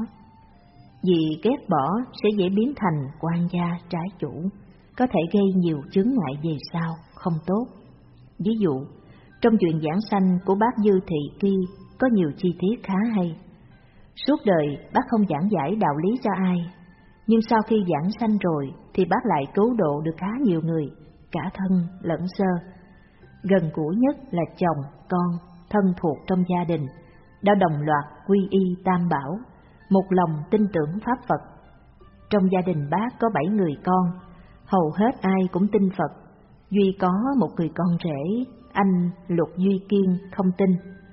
Vì ghét bỏ sẽ dễ biến thành quan gia trái chủ, có thể gây nhiều chướng ngại về sau, không tốt. Ví dụ, trong chuyện giảng sanh của bác Dư Thị Kỳ có nhiều chi tiết khá hay. Suốt đời bác không giảng giải đạo lý cho ai, nhưng sau khi giảng sanh rồi thì bác lại cứu độ được khá nhiều người, cả thân lẫn sơ. Gần gũi nhất là chồng, con, thân thuộc trong gia đình, đã đồng loạt quy y Tam Bảo, một lòng tin tưởng Pháp Phật. Trong gia đình bác có bảy người con, hầu hết ai cũng tin Phật, duy có một người con rể, anh Lục Duy Kiên không tin.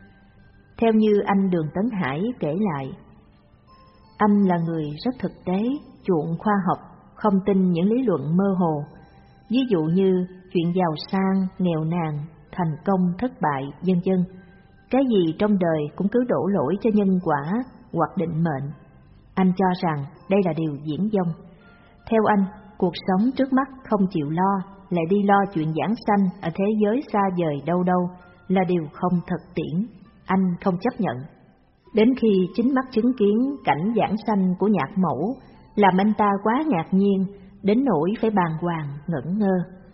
Theo như anh Đường Tấn Hải kể lại, anh là người rất thực tế, chuộng khoa học, không tin những lý luận mơ hồ. Ví dụ như chuyện giàu sang, nghèo nàn, thành công, thất bại, vân vân. Cái gì trong đời cũng cứ đổ lỗi cho nhân quả hoặc định mệnh. Anh cho rằng đây là điều diễn dông. Theo anh, cuộc sống trước mắt không chịu lo, lại đi lo chuyện giảng sanh ở thế giới xa vời đâu đâu là điều không thực tiễn. Anh không chấp nhận. Đến khi chính mắt chứng kiến cảnh giảng sanh của nhạc mẫu, làm anh ta quá ngạc nhiên, đến nỗi phải bàng hoàng, ngẩn ngơ.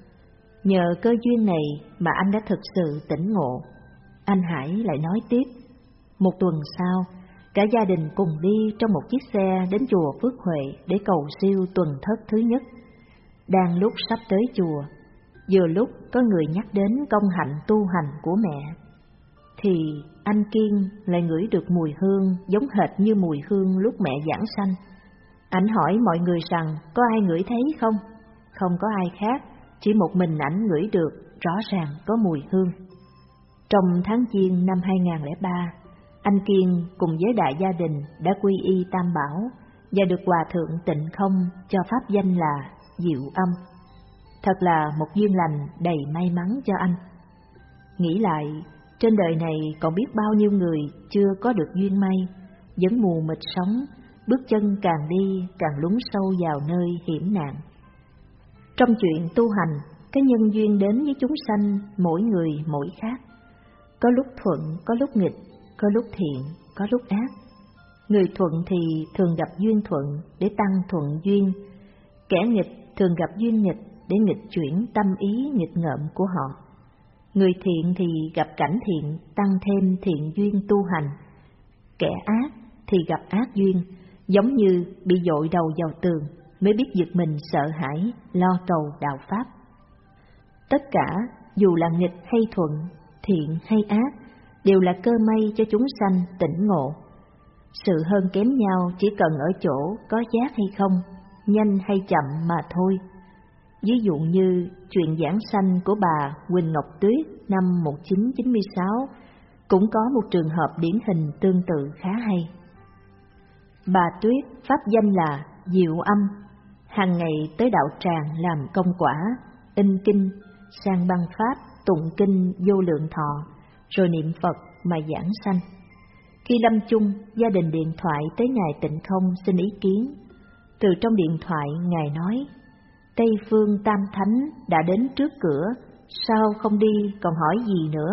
Nhờ cơ duyên này mà anh đã thực sự tỉnh ngộ. Anh Hải lại nói tiếp, một tuần sau, cả gia đình cùng đi trong một chiếc xe đến chùa Phước Huệ để cầu siêu tuần thất thứ nhất. Đang lúc sắp tới chùa, vừa lúc có người nhắc đến công hạnh tu hành của mẹ, thì anh Kiên lại ngửi được mùi hương giống hệt như mùi hương lúc mẹ giảng sanh. Ảnh hỏi mọi người rằng có ai ngửi thấy không? Không có ai khác, chỉ một mình ảnh ngửi được, rõ ràng có mùi hương. Trong tháng Giêng năm hai nghìn không trăm lẻ ba, anh Kiên cùng với đại gia đình đã quy y Tam Bảo và được Hòa Thượng Tịnh Không cho pháp danh là Diệu Âm. Thật là một duyên lành đầy may mắn cho anh. Nghĩ lại, trên đời này còn biết bao nhiêu người chưa có được duyên may, vẫn mù mịt sống, bước chân càng đi càng lún sâu vào nơi hiểm nạn. Trong chuyện tu hành, cái nhân duyên đến với chúng sanh mỗi người mỗi khác. Có lúc thuận, có lúc nghịch, có lúc thiện, có lúc ác. Người thuận thì thường gặp duyên thuận để tăng thuận duyên, kẻ nghịch thường gặp duyên nghịch để nghịch chuyển tâm ý nghịch ngợm của họ. Người thiện thì gặp cảnh thiện tăng thêm thiện duyên tu hành, kẻ ác thì gặp ác duyên, giống như bị dội đầu vào tường mới biết giật mình sợ hãi, lo cầu đạo Pháp. Tất cả, dù là nghịch hay thuận, thiện hay ác, đều là cơ may cho chúng sanh tỉnh ngộ. Sự hơn kém nhau chỉ cần ở chỗ có giác hay không, nhanh hay chậm mà thôi. Ví dụ như chuyện giảng sanh của bà Huỳnh Ngọc Tuyết năm một nghìn chín trăm chín mươi sáu cũng có một trường hợp điển hình tương tự khá hay. Bà Tuyết pháp danh là Diệu Âm, hàng ngày tới đạo tràng làm công quả, in kinh, sang băng pháp, tụng kinh vô lượng thọ, rồi niệm Phật mà giảng sanh. Khi lâm chung, gia đình điện thoại tới Ngài Tịnh Không xin ý kiến. Từ trong điện thoại, Ngài nói: Tây Phương Tam Thánh đã đến trước cửa, sao không đi còn hỏi gì nữa?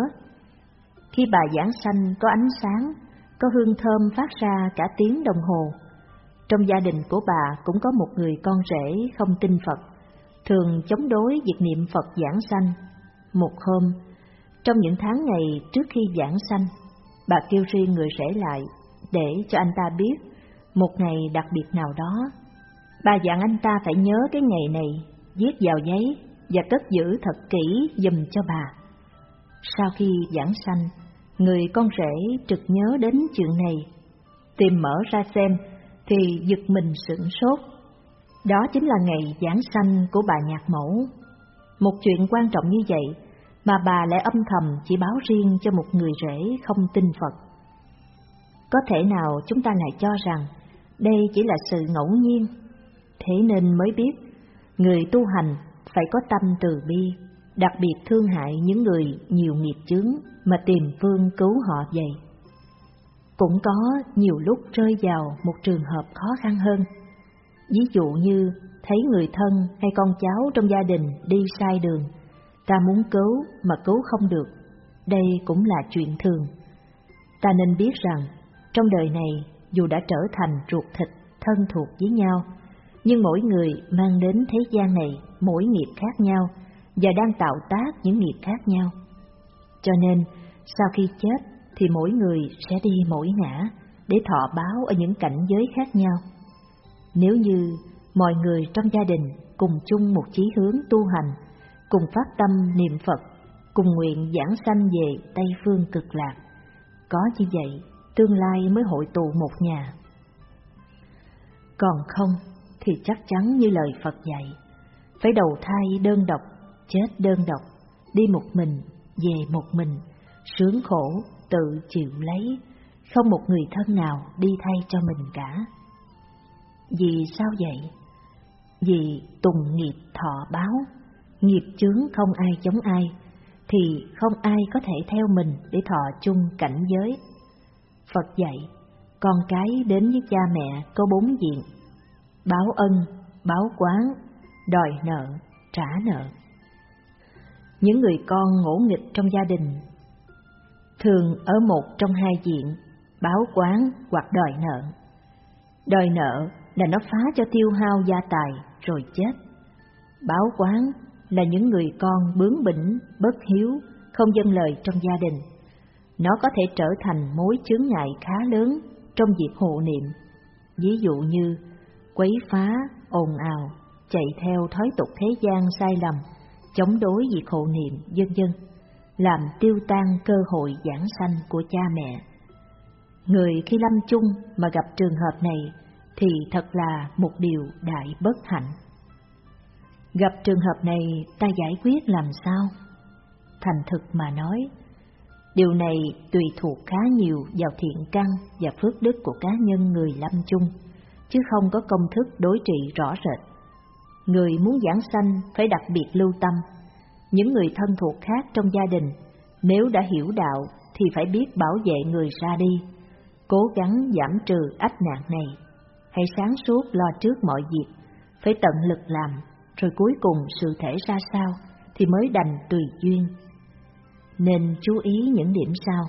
Khi bà giảng sanh có ánh sáng, có hương thơm phát ra cả tiếng đồng hồ. Trong gia đình của bà cũng có một người con rể không tin Phật, thường chống đối việc niệm Phật giảng sanh. Một hôm, trong những tháng ngày trước khi giảng sanh, bà kêu riêng người rể lại để cho anh ta biết một ngày đặc biệt nào đó. Bà dặn anh ta phải nhớ cái ngày này, viết vào giấy và cất giữ thật kỹ giùm cho bà. Sau khi giảng sanh, người con rể trực nhớ đến chuyện này, tìm mở ra xem thì giật mình sửng sốt. Đó chính là ngày giảng sanh của bà nhạc mẫu. Một chuyện quan trọng như vậy mà bà lại âm thầm chỉ báo riêng cho một người rể không tin Phật. Có thể nào chúng ta lại cho rằng đây chỉ là sự ngẫu nhiên? Thế nên mới biết, người tu hành phải có tâm từ bi, đặc biệt thương hại những người nhiều nghiệp chướng mà tìm phương cứu họ vậy. Cũng có nhiều lúc rơi vào một trường hợp khó khăn hơn. Ví dụ như thấy người thân hay con cháu trong gia đình đi sai đường, ta muốn cứu mà cứu không được, đây cũng là chuyện thường. Ta nên biết rằng trong đời này dù đã trở thành ruột thịt thân thuộc với nhau, nhưng mỗi người mang đến thế gian này mỗi nghiệp khác nhau và đang tạo tác những nghiệp khác nhau. Cho nên sau khi chết thì mỗi người sẽ đi mỗi ngã để thọ báo ở những cảnh giới khác nhau. Nếu như mọi người trong gia đình cùng chung một chí hướng tu hành, cùng phát tâm niệm Phật, cùng nguyện giảng sanh về Tây Phương Cực Lạc, có như vậy tương lai mới hội tụ một nhà. Còn không thì chắc chắn như lời Phật dạy, phải đầu thai đơn độc, chết đơn độc, đi một mình, về một mình, sướng khổ tự chịu lấy, không một người thân nào đi thay cho mình cả. Vì sao vậy? Vì tùng nghiệp thọ báo, nghiệp chướng không ai giống ai, thì không ai có thể theo mình để thọ chung cảnh giới. Phật dạy, con cái đến với cha mẹ có bốn diện: báo ân, báo quán, đòi nợ, trả nợ. Những người con ngỗ nghịch trong gia đình thường ở một trong hai diện, báo quán hoặc đòi nợ. Đòi nợ là nó phá cho tiêu hao gia tài rồi chết. Báo quán là những người con bướng bỉnh, bất hiếu, không vâng lời trong gia đình. Nó có thể trở thành mối chướng ngại khá lớn trong việc hộ niệm. Ví dụ như quấy phá, ồn ào, chạy theo thói tục thế gian sai lầm, chống đối việc hộ niệm, vân vân, làm tiêu tan cơ hội giảng sanh của cha mẹ. Người khi lâm chung mà gặp trường hợp này thì thật là một điều đại bất hạnh. Gặp trường hợp này ta giải quyết làm sao? Thành thực mà nói, điều này tùy thuộc khá nhiều vào thiện căn và phước đức của cá nhân người lâm chung, chứ không có công thức đối trị rõ rệt. Người muốn giảng sanh phải đặc biệt lưu tâm. Những người thân thuộc khác trong gia đình, nếu đã hiểu đạo thì phải biết bảo vệ người ra đi, cố gắng giảm trừ ách nạn này. Hãy sáng suốt lo trước mọi việc, phải tận lực làm, rồi cuối cùng sự thể ra sao thì mới đành tùy duyên. Nên chú ý những điểm sau.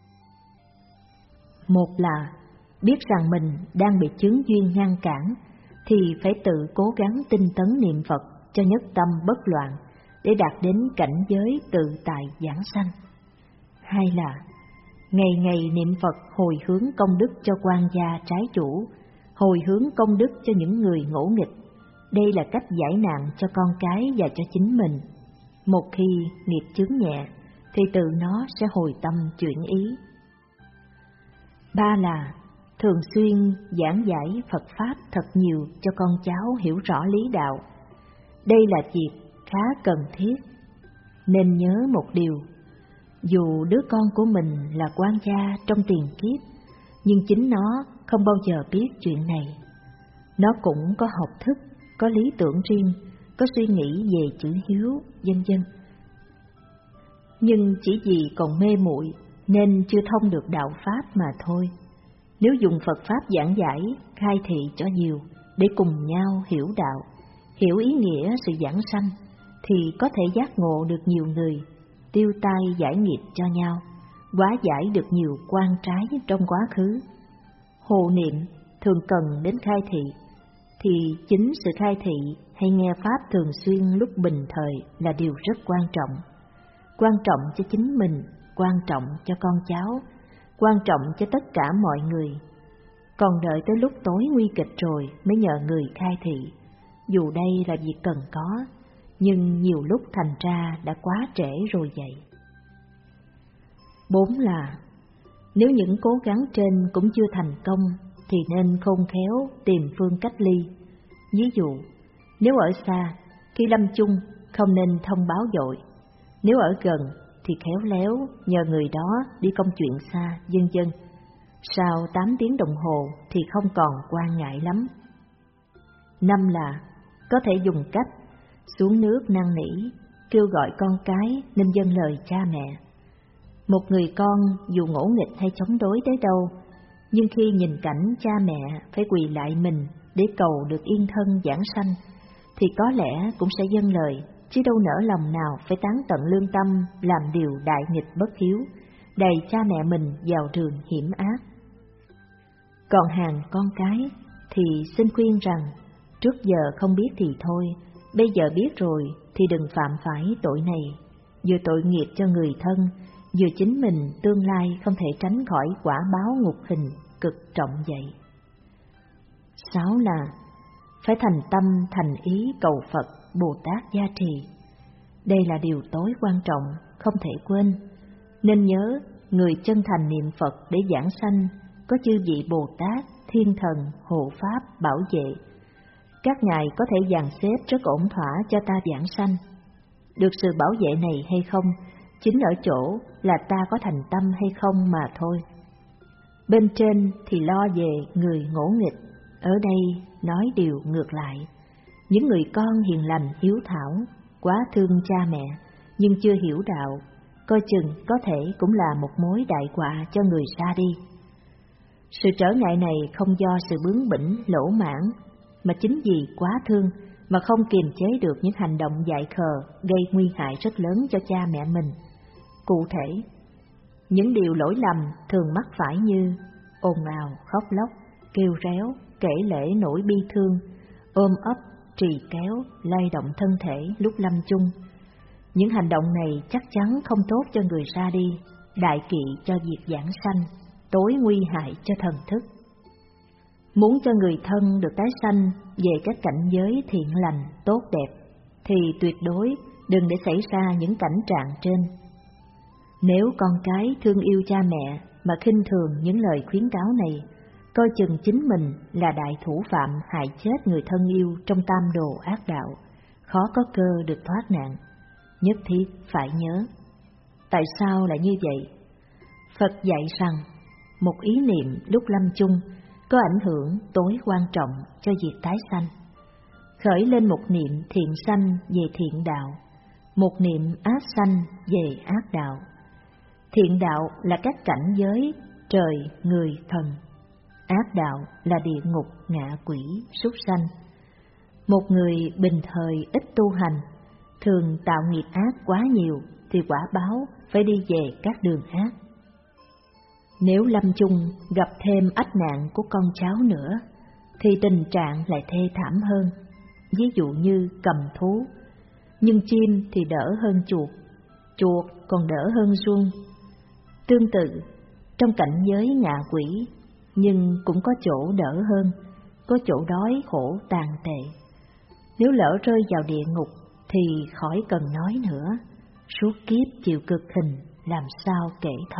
Một là biết rằng mình đang bị chướng duyên ngăn cản, thì phải tự cố gắng tinh tấn niệm Phật cho nhất tâm bất loạn để đạt đến cảnh giới tự tại giảng sanh. Hai là Ngày ngày niệm Phật hồi hướng công đức cho quan gia trái chủ, hồi hướng công đức cho những người ngỗ nghịch. Đây là cách giải nạn cho con cái và cho chính mình. Một khi nghiệp chướng nhẹ thì từ nó sẽ hồi tâm chuyển ý. Ba là thường xuyên giảng giải Phật Pháp thật nhiều cho con cháu hiểu rõ lý đạo. Đây là việc khá cần thiết. Nên nhớ một điều, dù đứa con của mình là quan gia trong tiền kiếp, nhưng chính nó không bao giờ biết chuyện này. Nó cũng có học thức, có lý tưởng riêng, có suy nghĩ về chữ hiếu, vân vân. Nhưng chỉ vì còn mê muội nên chưa thông được đạo Pháp mà thôi. Nếu dùng Phật Pháp giảng giải, khai thị cho nhiều để cùng nhau hiểu đạo, hiểu ý nghĩa sự giảng sanh, thì có thể giác ngộ được nhiều người, tiêu tai giải nghiệp cho nhau, hóa giải được nhiều quan trái trong quá khứ. Hộ niệm thường cần đến khai thị, thì chính sự khai thị hay nghe Pháp thường xuyên lúc bình thời là điều rất quan trọng. Quan trọng cho chính mình, quan trọng cho con cháu, quan trọng cho tất cả mọi người. Còn đợi tới lúc tối nguy kịch rồi mới nhờ người khai thị, dù đây là việc cần có, nhưng nhiều lúc thành ra đã quá trễ rồi vậy. Bốn là, nếu những cố gắng trên cũng chưa thành công, thì nên khôn khéo tìm phương cách ly. Ví dụ, nếu ở xa, khi lâm chung không nên thông báo vội. Nếu ở gần thì khéo léo nhờ người đó đi công chuyện xa, vân vân. Sau tám tiếng đồng hồ thì không còn quan ngại lắm. Năm là, có thể dùng cách xuống nước năn nỉ, kêu gọi con cái nên vâng lời cha mẹ. Một người con dù ngỗ nghịch hay chống đối tới đâu, nhưng khi nhìn cảnh cha mẹ phải quỳ lại mình để cầu được yên thân giảng sanh, thì có lẽ cũng sẽ vâng lời, chứ đâu nỡ lòng nào phải tán tận lương tâm làm điều đại nghịch bất hiếu, đày cha mẹ mình vào đường hiểm ác. Còn hàng con cái thì xin khuyên rằng, trước giờ không biết thì thôi, bây giờ biết rồi thì đừng phạm phải tội này, vừa tội nghiệp cho người thân, vừa chính mình tương lai không thể tránh khỏi quả báo ngục hình cực trọng vậy. Sáu là, phải thành tâm thành ý cầu Phật Bồ Tát gia trì. Đây là điều tối quan trọng, không thể quên. Nên nhớ, người chân thành niệm Phật để giảng sanh có chư vị Bồ Tát, Thiên Thần, Hộ Pháp, bảo vệ. Các ngài có thể dàn xếp rất ổn thỏa cho ta giảng sanh. Được sự bảo vệ này hay không, chính ở chỗ là ta có thành tâm hay không mà thôi. Bên trên thì lo về người ngỗ nghịch, ở đây nói điều ngược lại. Những người con hiền lành hiếu thảo, quá thương cha mẹ, nhưng chưa hiểu đạo, coi chừng có thể cũng là một mối đại họa cho người xa đi. Sự trở ngại này không do sự bướng bỉnh, lỗ mãn, mà chính vì quá thương mà không kiềm chế được những hành động dại khờ gây nguy hại rất lớn cho cha mẹ mình. Cụ thể, những điều lỗi lầm thường mắc phải như ồn ào, khóc lóc, kêu réo, kể lể nỗi bi thương, ôm ấp, trì kéo, lay động thân thể lúc lâm chung. Những hành động này chắc chắn không tốt cho người ra đi, đại kỵ cho việc giảng sanh, tối nguy hại cho thần thức. Muốn cho người thân được tái sanh về các cảnh giới thiện lành, tốt đẹp, thì tuyệt đối đừng để xảy ra những cảnh trạng trên. Nếu con cái thương yêu cha mẹ mà khinh thường những lời khuyến cáo này, coi chừng chính mình là đại thủ phạm hại chết người thân yêu trong tam đồ ác đạo, khó có cơ được thoát nạn. Nhất thiết phải nhớ. Tại sao lại như vậy? Phật dạy rằng, một ý niệm lúc lâm chung có ảnh hưởng tối quan trọng cho việc tái sanh. Khởi lên một niệm thiện sanh về thiện đạo, một niệm ác sanh về ác đạo. Thiện đạo là các cảnh giới trời, người, thần. Ác đạo là địa ngục, ngạ quỷ, súc sanh. Một người bình thời ít tu hành, thường tạo nghiệp ác quá nhiều thì quả báo phải đi về các đường ác. Nếu lâm chung gặp thêm ách nạn của con cháu nữa, thì tình trạng lại thê thảm hơn. Ví dụ như cầm thú, nhưng chim thì đỡ hơn chuột, chuột còn đỡ hơn suông. Tương tự, trong cảnh giới ngạ quỷ, nhưng cũng có chỗ đỡ hơn, có chỗ đói khổ tàn tệ. Nếu lỡ rơi vào địa ngục thì khỏi cần nói nữa, suốt kiếp chịu cực hình làm sao kể thấu.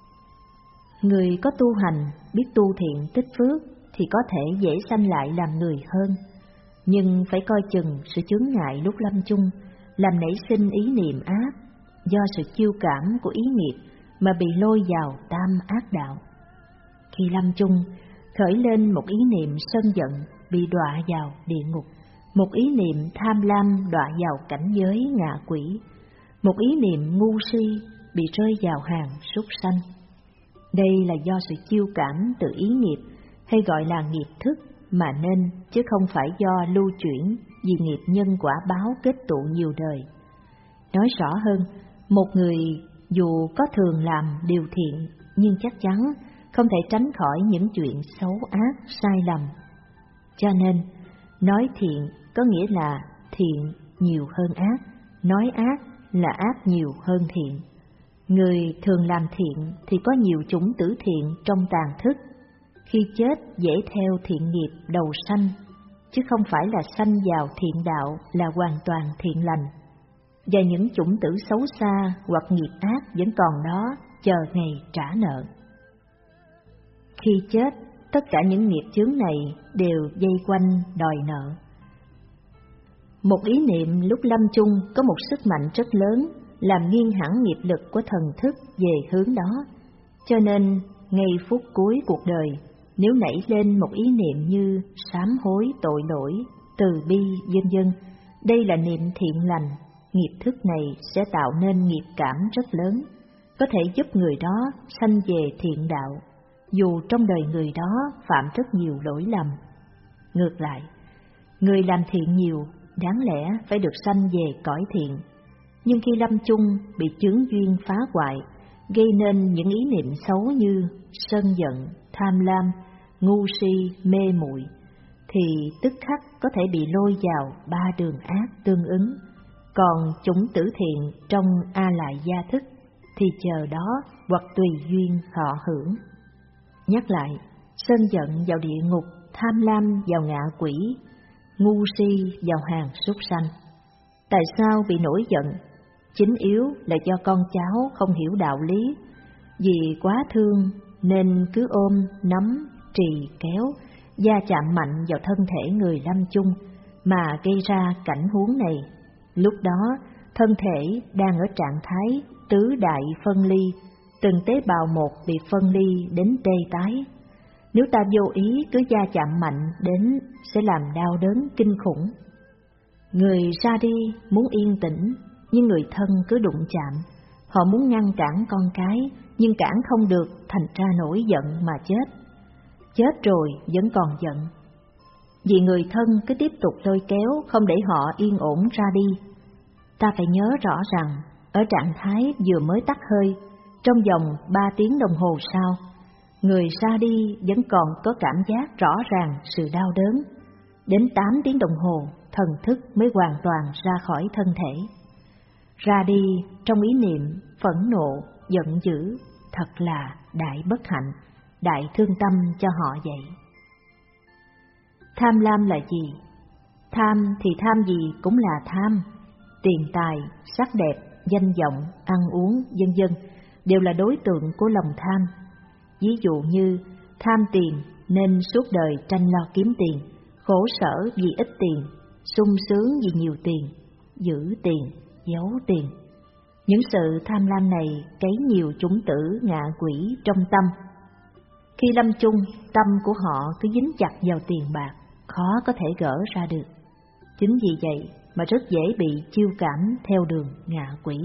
Người có tu hành, biết tu thiện tích phước thì có thể dễ sanh lại làm người hơn, nhưng phải coi chừng sự chướng ngại lúc lâm chung, làm nảy sinh ý niệm ác, do sự chiêu cảm của ý nghiệp mà bị lôi vào tam ác đạo. Khi lâm chung, khởi lên một ý niệm sân giận bị đọa vào địa ngục, một ý niệm tham lam đọa vào cảnh giới ngạ quỷ, một ý niệm ngu si bị rơi vào hàng súc sanh. Đây là do sự chiêu cảm từ ý nghiệp, hay gọi là nghiệp thức mà nên, chứ không phải do lưu chuyển vì nghiệp nhân quả báo kết tụ nhiều đời. Nói rõ hơn, một người dù có thường làm điều thiện, nhưng chắc chắn không thể tránh khỏi những chuyện xấu ác, sai lầm. Cho nên, nói thiện có nghĩa là thiện nhiều hơn ác, nói ác là ác nhiều hơn thiện. Người thường làm thiện thì có nhiều chủng tử thiện trong tàng thức, khi chết dễ theo thiện nghiệp đầu sanh, chứ không phải là sanh vào thiện đạo là hoàn toàn thiện lành. Và những chủng tử xấu xa hoặc nghiệp ác vẫn còn đó, chờ ngày trả nợ. Khi chết, tất cả những nghiệp chướng này đều dây quanh đòi nợ. Một ý niệm lúc lâm chung có một sức mạnh rất lớn, làm nghiêng hẳn nghiệp lực của thần thức về hướng đó. Cho nên, ngay phút cuối cuộc đời, nếu nảy lên một ý niệm như sám hối tội lỗi, từ bi, vân vân, đây là niệm thiện lành, nghiệp thức này sẽ tạo nên nghiệp cảm rất lớn, có thể giúp người đó sanh về thiện đạo, dù trong đời người đó phạm rất nhiều lỗi lầm. Ngược lại, người làm thiện nhiều, đáng lẽ phải được sanh về cõi thiện, nhưng khi lâm chung bị chướng duyên phá hoại, gây nên những ý niệm xấu như sân giận, tham lam, ngu si, mê muội, thì tức khắc có thể bị lôi vào ba đường ác tương ứng. Còn chủng tử thiện trong A Lại Gia thức thì chờ đó hoặc tùy duyên họ hưởng. Nhắc lại, sân giận vào địa ngục, tham lam vào ngạ quỷ, ngu si vào hàng súc sanh. Tại sao bị nổi giận? Chính yếu là do con cháu không hiểu đạo lý, vì quá thương nên cứ ôm, nắm, trì, kéo, gia chạm mạnh vào thân thể người lâm chung mà gây ra cảnh huống này. Lúc đó, thân thể đang ở trạng thái tứ đại phân ly, từng tế bào một bị phân ly đến tê tái. Nếu ta vô ý cứ gia chạm mạnh đến sẽ làm đau đớn kinh khủng. Người ra đi muốn yên tĩnh, nhưng người thân cứ đụng chạm. Họ muốn ngăn cản con cái, nhưng cản không được, thành ra nổi giận mà chết. Chết rồi vẫn còn giận, vì người thân cứ tiếp tục lôi kéo, không để họ yên ổn ra đi. Ta phải nhớ rõ rằng, ở trạng thái vừa mới tắt hơi, trong vòng ba tiếng đồng hồ sau, người ra đi vẫn còn có cảm giác rõ ràng sự đau đớn. Đến tám tiếng đồng hồ, thần thức mới hoàn toàn ra khỏi thân thể. Ra đi trong ý niệm phẫn nộ, giận dữ, thật là đại bất hạnh, đại thương tâm cho họ vậy. Tham lam là gì? Tham thì tham gì cũng là tham. Tiền tài, sắc đẹp, danh vọng, ăn uống, vân vân đều là đối tượng của lòng tham. Ví dụ như tham tiền nên suốt đời tranh lo kiếm tiền, khổ sở vì ít tiền, sung sướng vì nhiều tiền, giữ tiền, giấu tiền. Những sự tham lam này cấy nhiều chủng tử ngạ quỷ trong tâm. Khi lâm chung, tâm của họ cứ dính chặt vào tiền bạc, khó có thể gỡ ra được. Chính vì vậy mà rất dễ bị chiêu cảm theo đường ngạ quỷ.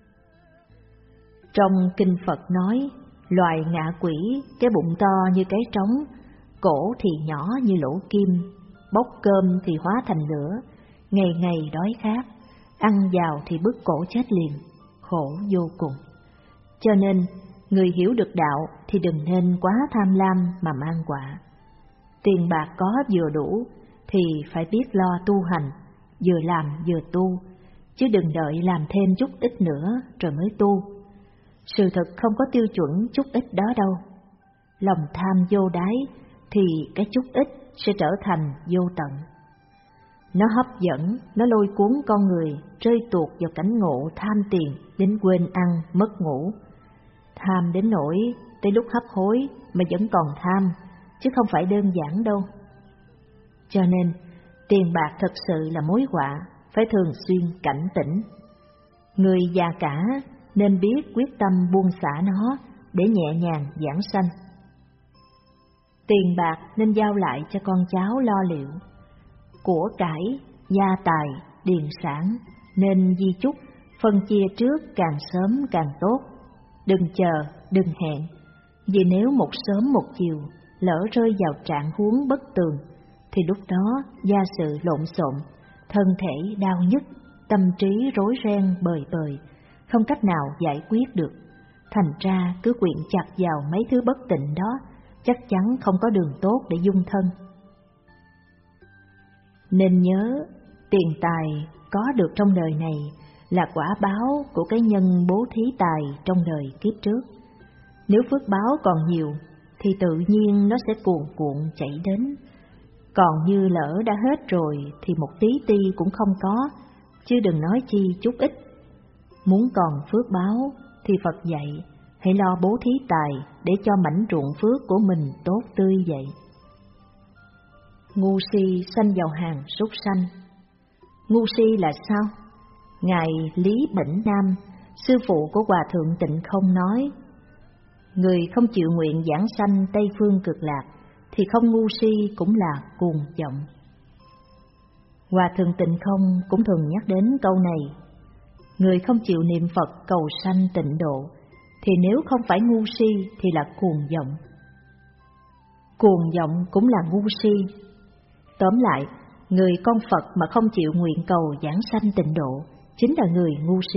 Trong kinh Phật nói, loài ngạ quỷ cái bụng to như cái trống, cổ thì nhỏ như lỗ kim, bốc cơm thì hóa thành lửa, ngày ngày đói khát, ăn vào thì bứt cổ chết liền, khổ vô cùng. Cho nên, người hiểu được đạo thì đừng nên quá tham lam mà mang quả. Tiền bạc có vừa đủ thì phải biết lo tu hành, vừa làm vừa tu, chứ đừng đợi làm thêm chút ít nữa rồi mới tu. Sự thật không có tiêu chuẩn chút ít đó đâu. Lòng tham vô đáy thì cái chút ít sẽ trở thành vô tận. Nó hấp dẫn, nó lôi cuốn con người rơi tuột vào cảnh ngộ tham tiền đến quên ăn, mất ngủ. Tham đến nỗi tới lúc hấp hối mà vẫn còn tham, chứ không phải đơn giản đâu. Cho nên, tiền bạc thật sự là mối họa, phải thường xuyên cảnh tỉnh. Người già cả nên biết quyết tâm buông xả nó để nhẹ nhàng giảng sanh. Tiền bạc nên giao lại cho con cháu lo liệu. Của cải, gia tài, điền sản nên di chúc, phân chia trước càng sớm càng tốt. Đừng chờ, đừng hẹn, vì nếu một sớm một chiều lỡ rơi vào trạng huống bất tường, thì lúc đó gia sự lộn xộn, thân thể đau nhức, tâm trí rối ren bời bời, không cách nào giải quyết được. Thành ra cứ quyện chặt vào mấy thứ bất tịnh đó, chắc chắn không có đường tốt để dung thân. Nên nhớ, tiền tài có được trong đời này là quả báo của cái nhân bố thí tài trong đời kiếp trước. Nếu phước báo còn nhiều thì tự nhiên nó sẽ cuồn cuộn chảy đến. Còn như lỡ đã hết rồi thì một tí ti cũng không có, chứ đừng nói chi chút ít. Muốn còn phước báo thì Phật dạy hãy lo bố thí tài để cho mảnh ruộng phước của mình tốt tươi vậy. Ngu si sanh vào hàng súc sanh. Ngu si là sao? Ngài Lý Bỉnh Nam, sư phụ của Hòa Thượng Tịnh Không nói, người không chịu nguyện giảng sanh Tây Phương Cực Lạc thì không ngu si cũng là cuồng vọng. Hòa Thượng Tịnh Không cũng thường nhắc đến câu này, người không chịu niệm Phật cầu sanh tịnh độ thì nếu không phải ngu si thì là cuồng vọng. Cuồng vọng cũng là ngu si. Tóm lại, người con Phật mà không chịu nguyện cầu giảng sanh tịnh độ chính là người ngu si.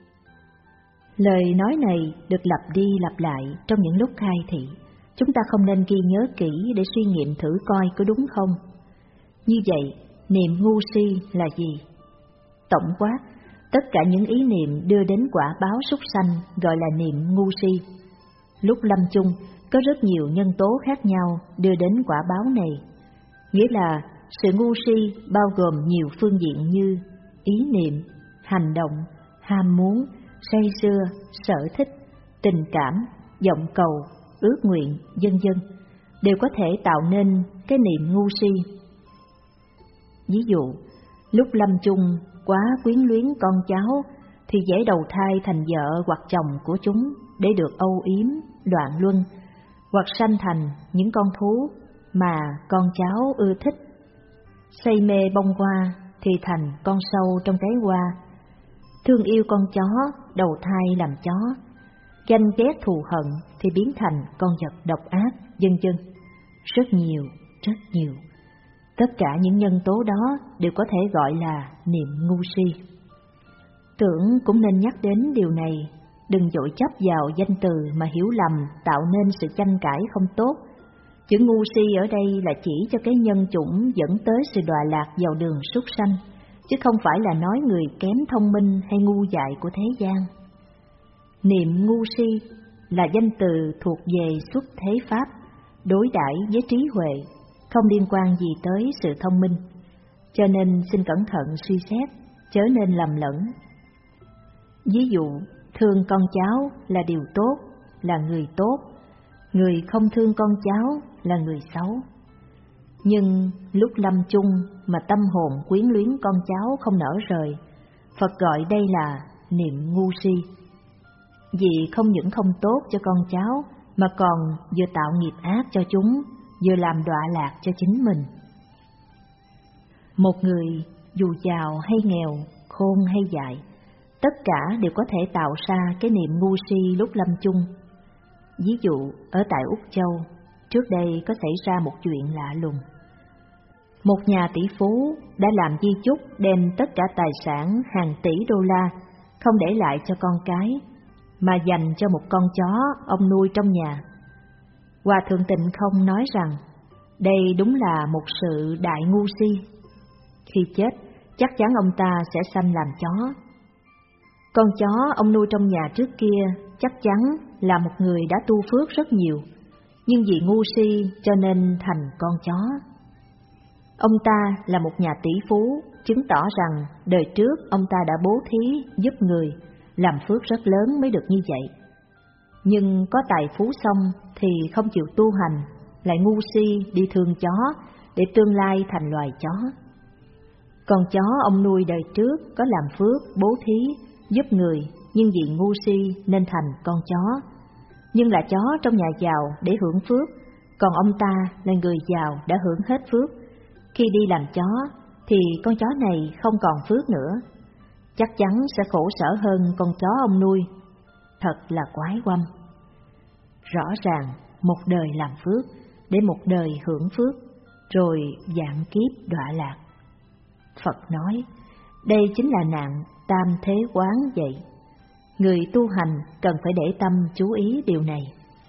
Lời nói này được lặp đi lặp lại trong những lúc khai thị, chúng ta không nên ghi nhớ kỹ để suy nghiệm thử coi có đúng không. Như vậy, niệm ngu si là gì? Tổng quát, tất cả những ý niệm đưa đến quả báo súc sanh gọi là niệm ngu si. Lúc lâm chung, có rất nhiều nhân tố khác nhau đưa đến quả báo này. Nghĩa là sự ngu si bao gồm nhiều phương diện như ý niệm, hành động, ham muốn, say sưa, sở thích, tình cảm, vọng cầu, ước nguyện, vân vân, đều có thể tạo nên cái niệm ngu si. Ví dụ, lúc lâm chung quá quyến luyến con cháu thì dễ đầu thai thành vợ hoặc chồng của chúng để được âu yếm, đoạn luân, hoặc sanh thành những con thú mà con cháu ưa thích. Say mê bông hoa thì thành con sâu trong cái hoa, thương yêu con chó, đầu thai làm chó, ganh ghét thù hận thì biến thành con vật độc ác, vân vân. Rất nhiều, rất nhiều. Tất cả những nhân tố đó đều có thể gọi là niệm ngu si. Tưởng cũng nên nhắc đến điều này, đừng vội chấp vào danh từ mà hiểu lầm tạo nên sự tranh cãi không tốt. Chữ ngu si ở đây là chỉ cho cái nhân chủng dẫn tới sự đọa lạc vào đường súc sanh, chứ không phải là nói người kém thông minh hay ngu dại của thế gian. Niệm ngu si là danh từ thuộc về xuất thế pháp, đối đãi với trí huệ, không liên quan gì tới sự thông minh, cho nên xin cẩn thận suy xét, chớ nên lầm lẫn. Ví dụ, thương con cháu là điều tốt, là người tốt, người không thương con cháu là người xấu. Nhưng lúc lâm chung mà tâm hồn quyến luyến con cháu không nở rời, Phật gọi đây là niệm ngu si. Vì không những không tốt cho con cháu mà còn vừa tạo nghiệp ác cho chúng, vừa làm đọa lạc cho chính mình. Một người dù giàu hay nghèo, khôn hay dại, tất cả đều có thể tạo ra cái niệm ngu si lúc lâm chung. Ví dụ, ở tại Úc Châu, trước đây có xảy ra một chuyện lạ lùng. Một nhà tỷ phú đã làm di chúc đem tất cả tài sản hàng tỷ đô la, không để lại cho con cái, mà dành cho một con chó ông nuôi trong nhà. Hòa Thượng Tịnh Không nói rằng, đây đúng là một sự đại ngu si. Khi chết, chắc chắn ông ta sẽ sanh làm chó. Con chó ông nuôi trong nhà trước kia chắc chắn là một người đã tu phước rất nhiều, nhưng vì ngu si cho nên thành con chó. Ông ta là một nhà tỷ phú, chứng tỏ rằng đời trước ông ta đã bố thí giúp người, làm phước rất lớn mới được như vậy. Nhưng có tài phú xong thì không chịu tu hành, lại ngu si đi thương chó để tương lai thành loài chó. Con chó ông nuôi đời trước có làm phước, bố thí, giúp người, nhưng vì ngu si nên thành con chó. Nhưng là chó trong nhà giàu để hưởng phước, còn ông ta là người giàu đã hưởng hết phước. Khi đi làm chó thì con chó này không còn phước nữa, chắc chắn sẽ khổ sở hơn con chó ông nuôi. Thật là quái quăm. Rõ ràng một đời làm phước để một đời hưởng phước, rồi vạn kiếp đọa lạc. Phật nói, đây chính là nạn tam thế quán vậy. Người tu hành cần phải để tâm chú ý điều này.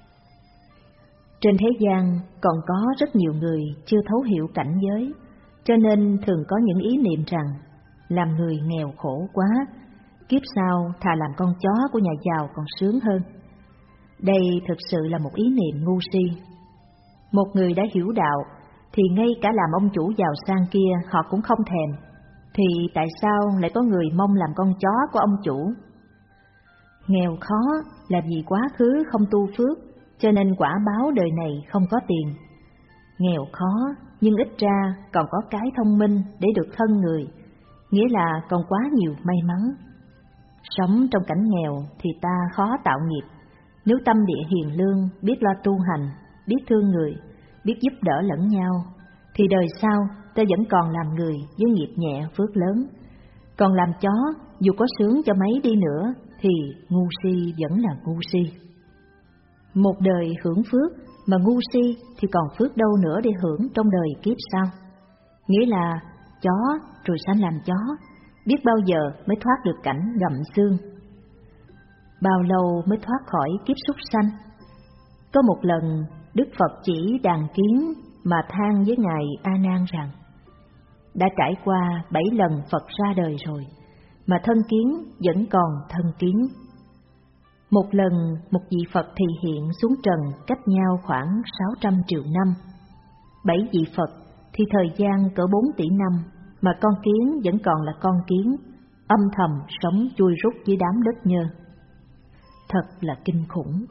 Trên thế gian còn có rất nhiều người chưa thấu hiểu cảnh giới, cho nên thường có những ý niệm rằng làm người nghèo khổ quá, kiếp sau thà làm con chó của nhà giàu còn sướng hơn. Đây thực sự là một ý niệm ngu si. Một người đã hiểu đạo thì ngay cả làm ông chủ giàu sang kia họ cũng không thèm, thì tại sao lại có người mong làm con chó của ông chủ? Nghèo khó là vì quá khứ không tu phước, cho nên quả báo đời này không có tiền. Nghèo khó nhưng ít ra còn có cái thông minh để được thân người, nghĩa là còn quá nhiều may mắn. Sống trong cảnh nghèo thì ta khó tạo nghiệp. Nếu tâm địa hiền lương, biết lo tu hành, biết thương người, biết giúp đỡ lẫn nhau, thì đời sau ta vẫn còn làm người với nghiệp nhẹ phước lớn. Còn làm chó, dù có sướng cho mấy đi nữa, thì ngu si vẫn là ngu si. Một đời hưởng phước mà ngu si thì còn phước đâu nữa để hưởng trong đời kiếp sau. Nghĩa là chó rồi sanh làm chó, biết bao giờ mới thoát được cảnh gặm xương. Bao lâu mới thoát khỏi kiếp súc sanh? Có một lần Đức Phật chỉ đàn kiến mà than với Ngài A Nan rằng, đã trải qua bảy lần Phật ra đời rồi, mà thân kiến vẫn còn thân kiến. Một lần một vị Phật thì hiện xuống trần cách nhau khoảng sáu trăm triệu năm. Bảy vị Phật thì thời gian cỡ bốn tỷ năm, mà con kiến vẫn còn là con kiến, âm thầm sống chui rút dưới đám đất nhơ. Thật là kinh khủng.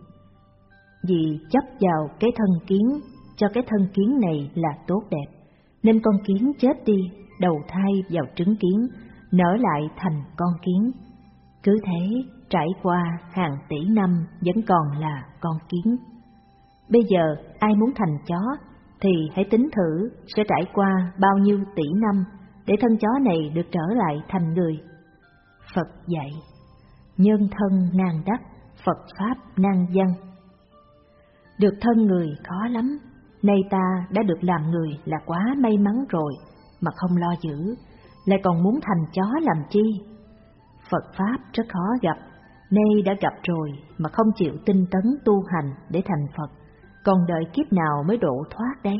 Vì chấp vào cái thân kiến, cho cái thân kiến này là tốt đẹp, nên con kiến chết đi, đầu thai vào trứng kiến, nở lại thành con kiến. Cứ thế trải qua hàng tỷ năm vẫn còn là con kiến. Bây giờ ai muốn thành chó thì hãy tính thử sẽ trải qua bao nhiêu tỷ năm để thân chó này được trở lại thành người. Phật dạy, nhân thân nan đắc, Phật Pháp nan văn. Được thân người khó lắm, nay ta đã được làm người là quá may mắn rồi, mà không lo giữ, lại còn muốn thành chó làm chi? Phật Pháp rất khó gặp, nay đã gặp rồi mà không chịu tinh tấn tu hành để thành Phật, còn đợi kiếp nào mới độ thoát đây?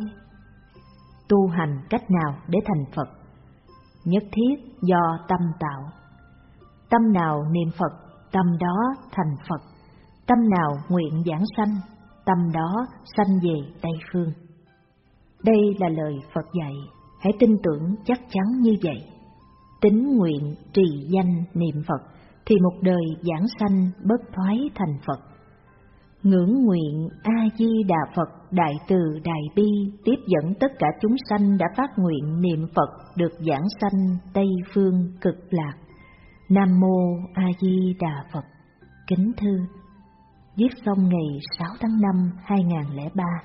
Tu hành cách nào để thành Phật? Nhất thiết do tâm tạo. Tâm nào niệm Phật, tâm đó thành Phật. Tâm nào nguyện giảng sanh, tâm đó sanh về Tây Phương. Đây là lời Phật dạy, hãy tin tưởng chắc chắn như vậy. Tín nguyện trì danh niệm Phật thì một đời giảng sanh bất thoái thành Phật. Ngưỡng nguyện A Di Đà Phật đại từ đại bi tiếp dẫn tất cả chúng sanh đã phát nguyện niệm Phật được giảng sanh Tây Phương cực lạc. Nam mô A Di Đà Phật. Kính thư, viết xong ngày sáu tháng năm hai nghìn không trăm lẻ ba.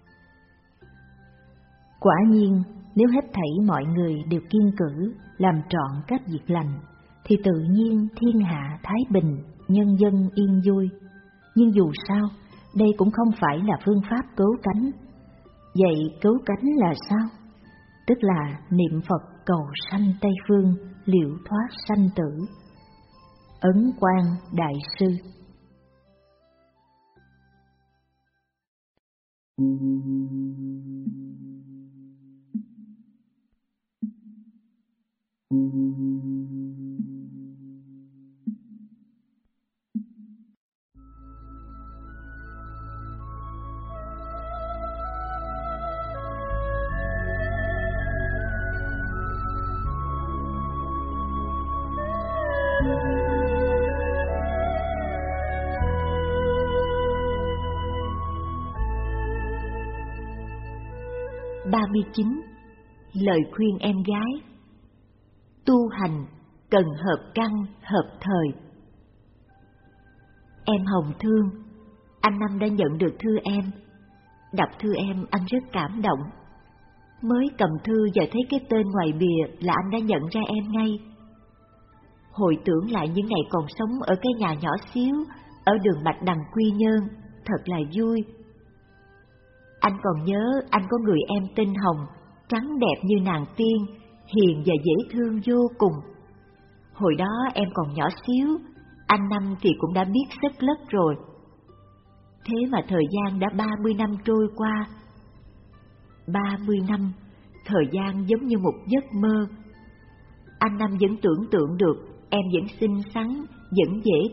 Quả nhiên, nếu hết thảy mọi người đều kiên cử, làm trọn các việc lành, thì tự nhiên thiên hạ thái bình, nhân dân yên vui. Nhưng dù sao, đây cũng không phải là phương pháp cứu cánh. Vậy cứu cánh là sao? Tức là niệm Phật cầu sanh Tây Phương, liễu thoát sanh tử. Ấn Quang Đại Sư. ba mươi chín. Lời khuyên em gái. Tu hành cần hợp căn, hợp thời. Em Hồng thương, anh Năm đã nhận được thư em. Đọc thư em anh rất cảm động. Mới cầm thư và thấy cái tên ngoài bìa là anh đã nhận ra em ngay. Hồi tưởng lại những ngày còn sống ở cái nhà nhỏ xíu ở đường Bạch Đằng, Quy Nhơn, thật là vui. Anh còn nhớ anh có người em tên Hồng, trắng đẹp như nàng tiên, hiền và dễ thương vô cùng. Hồi đó em còn nhỏ xíu, anh Năm thì cũng đã biết xất lất rồi. Thế mà thời gian đã ba mươi năm trôi qua. Ba mươi năm, thời gian giống như một giấc mơ. Anh Năm vẫn tưởng tượng được em vẫn xinh xắn, vẫn dễ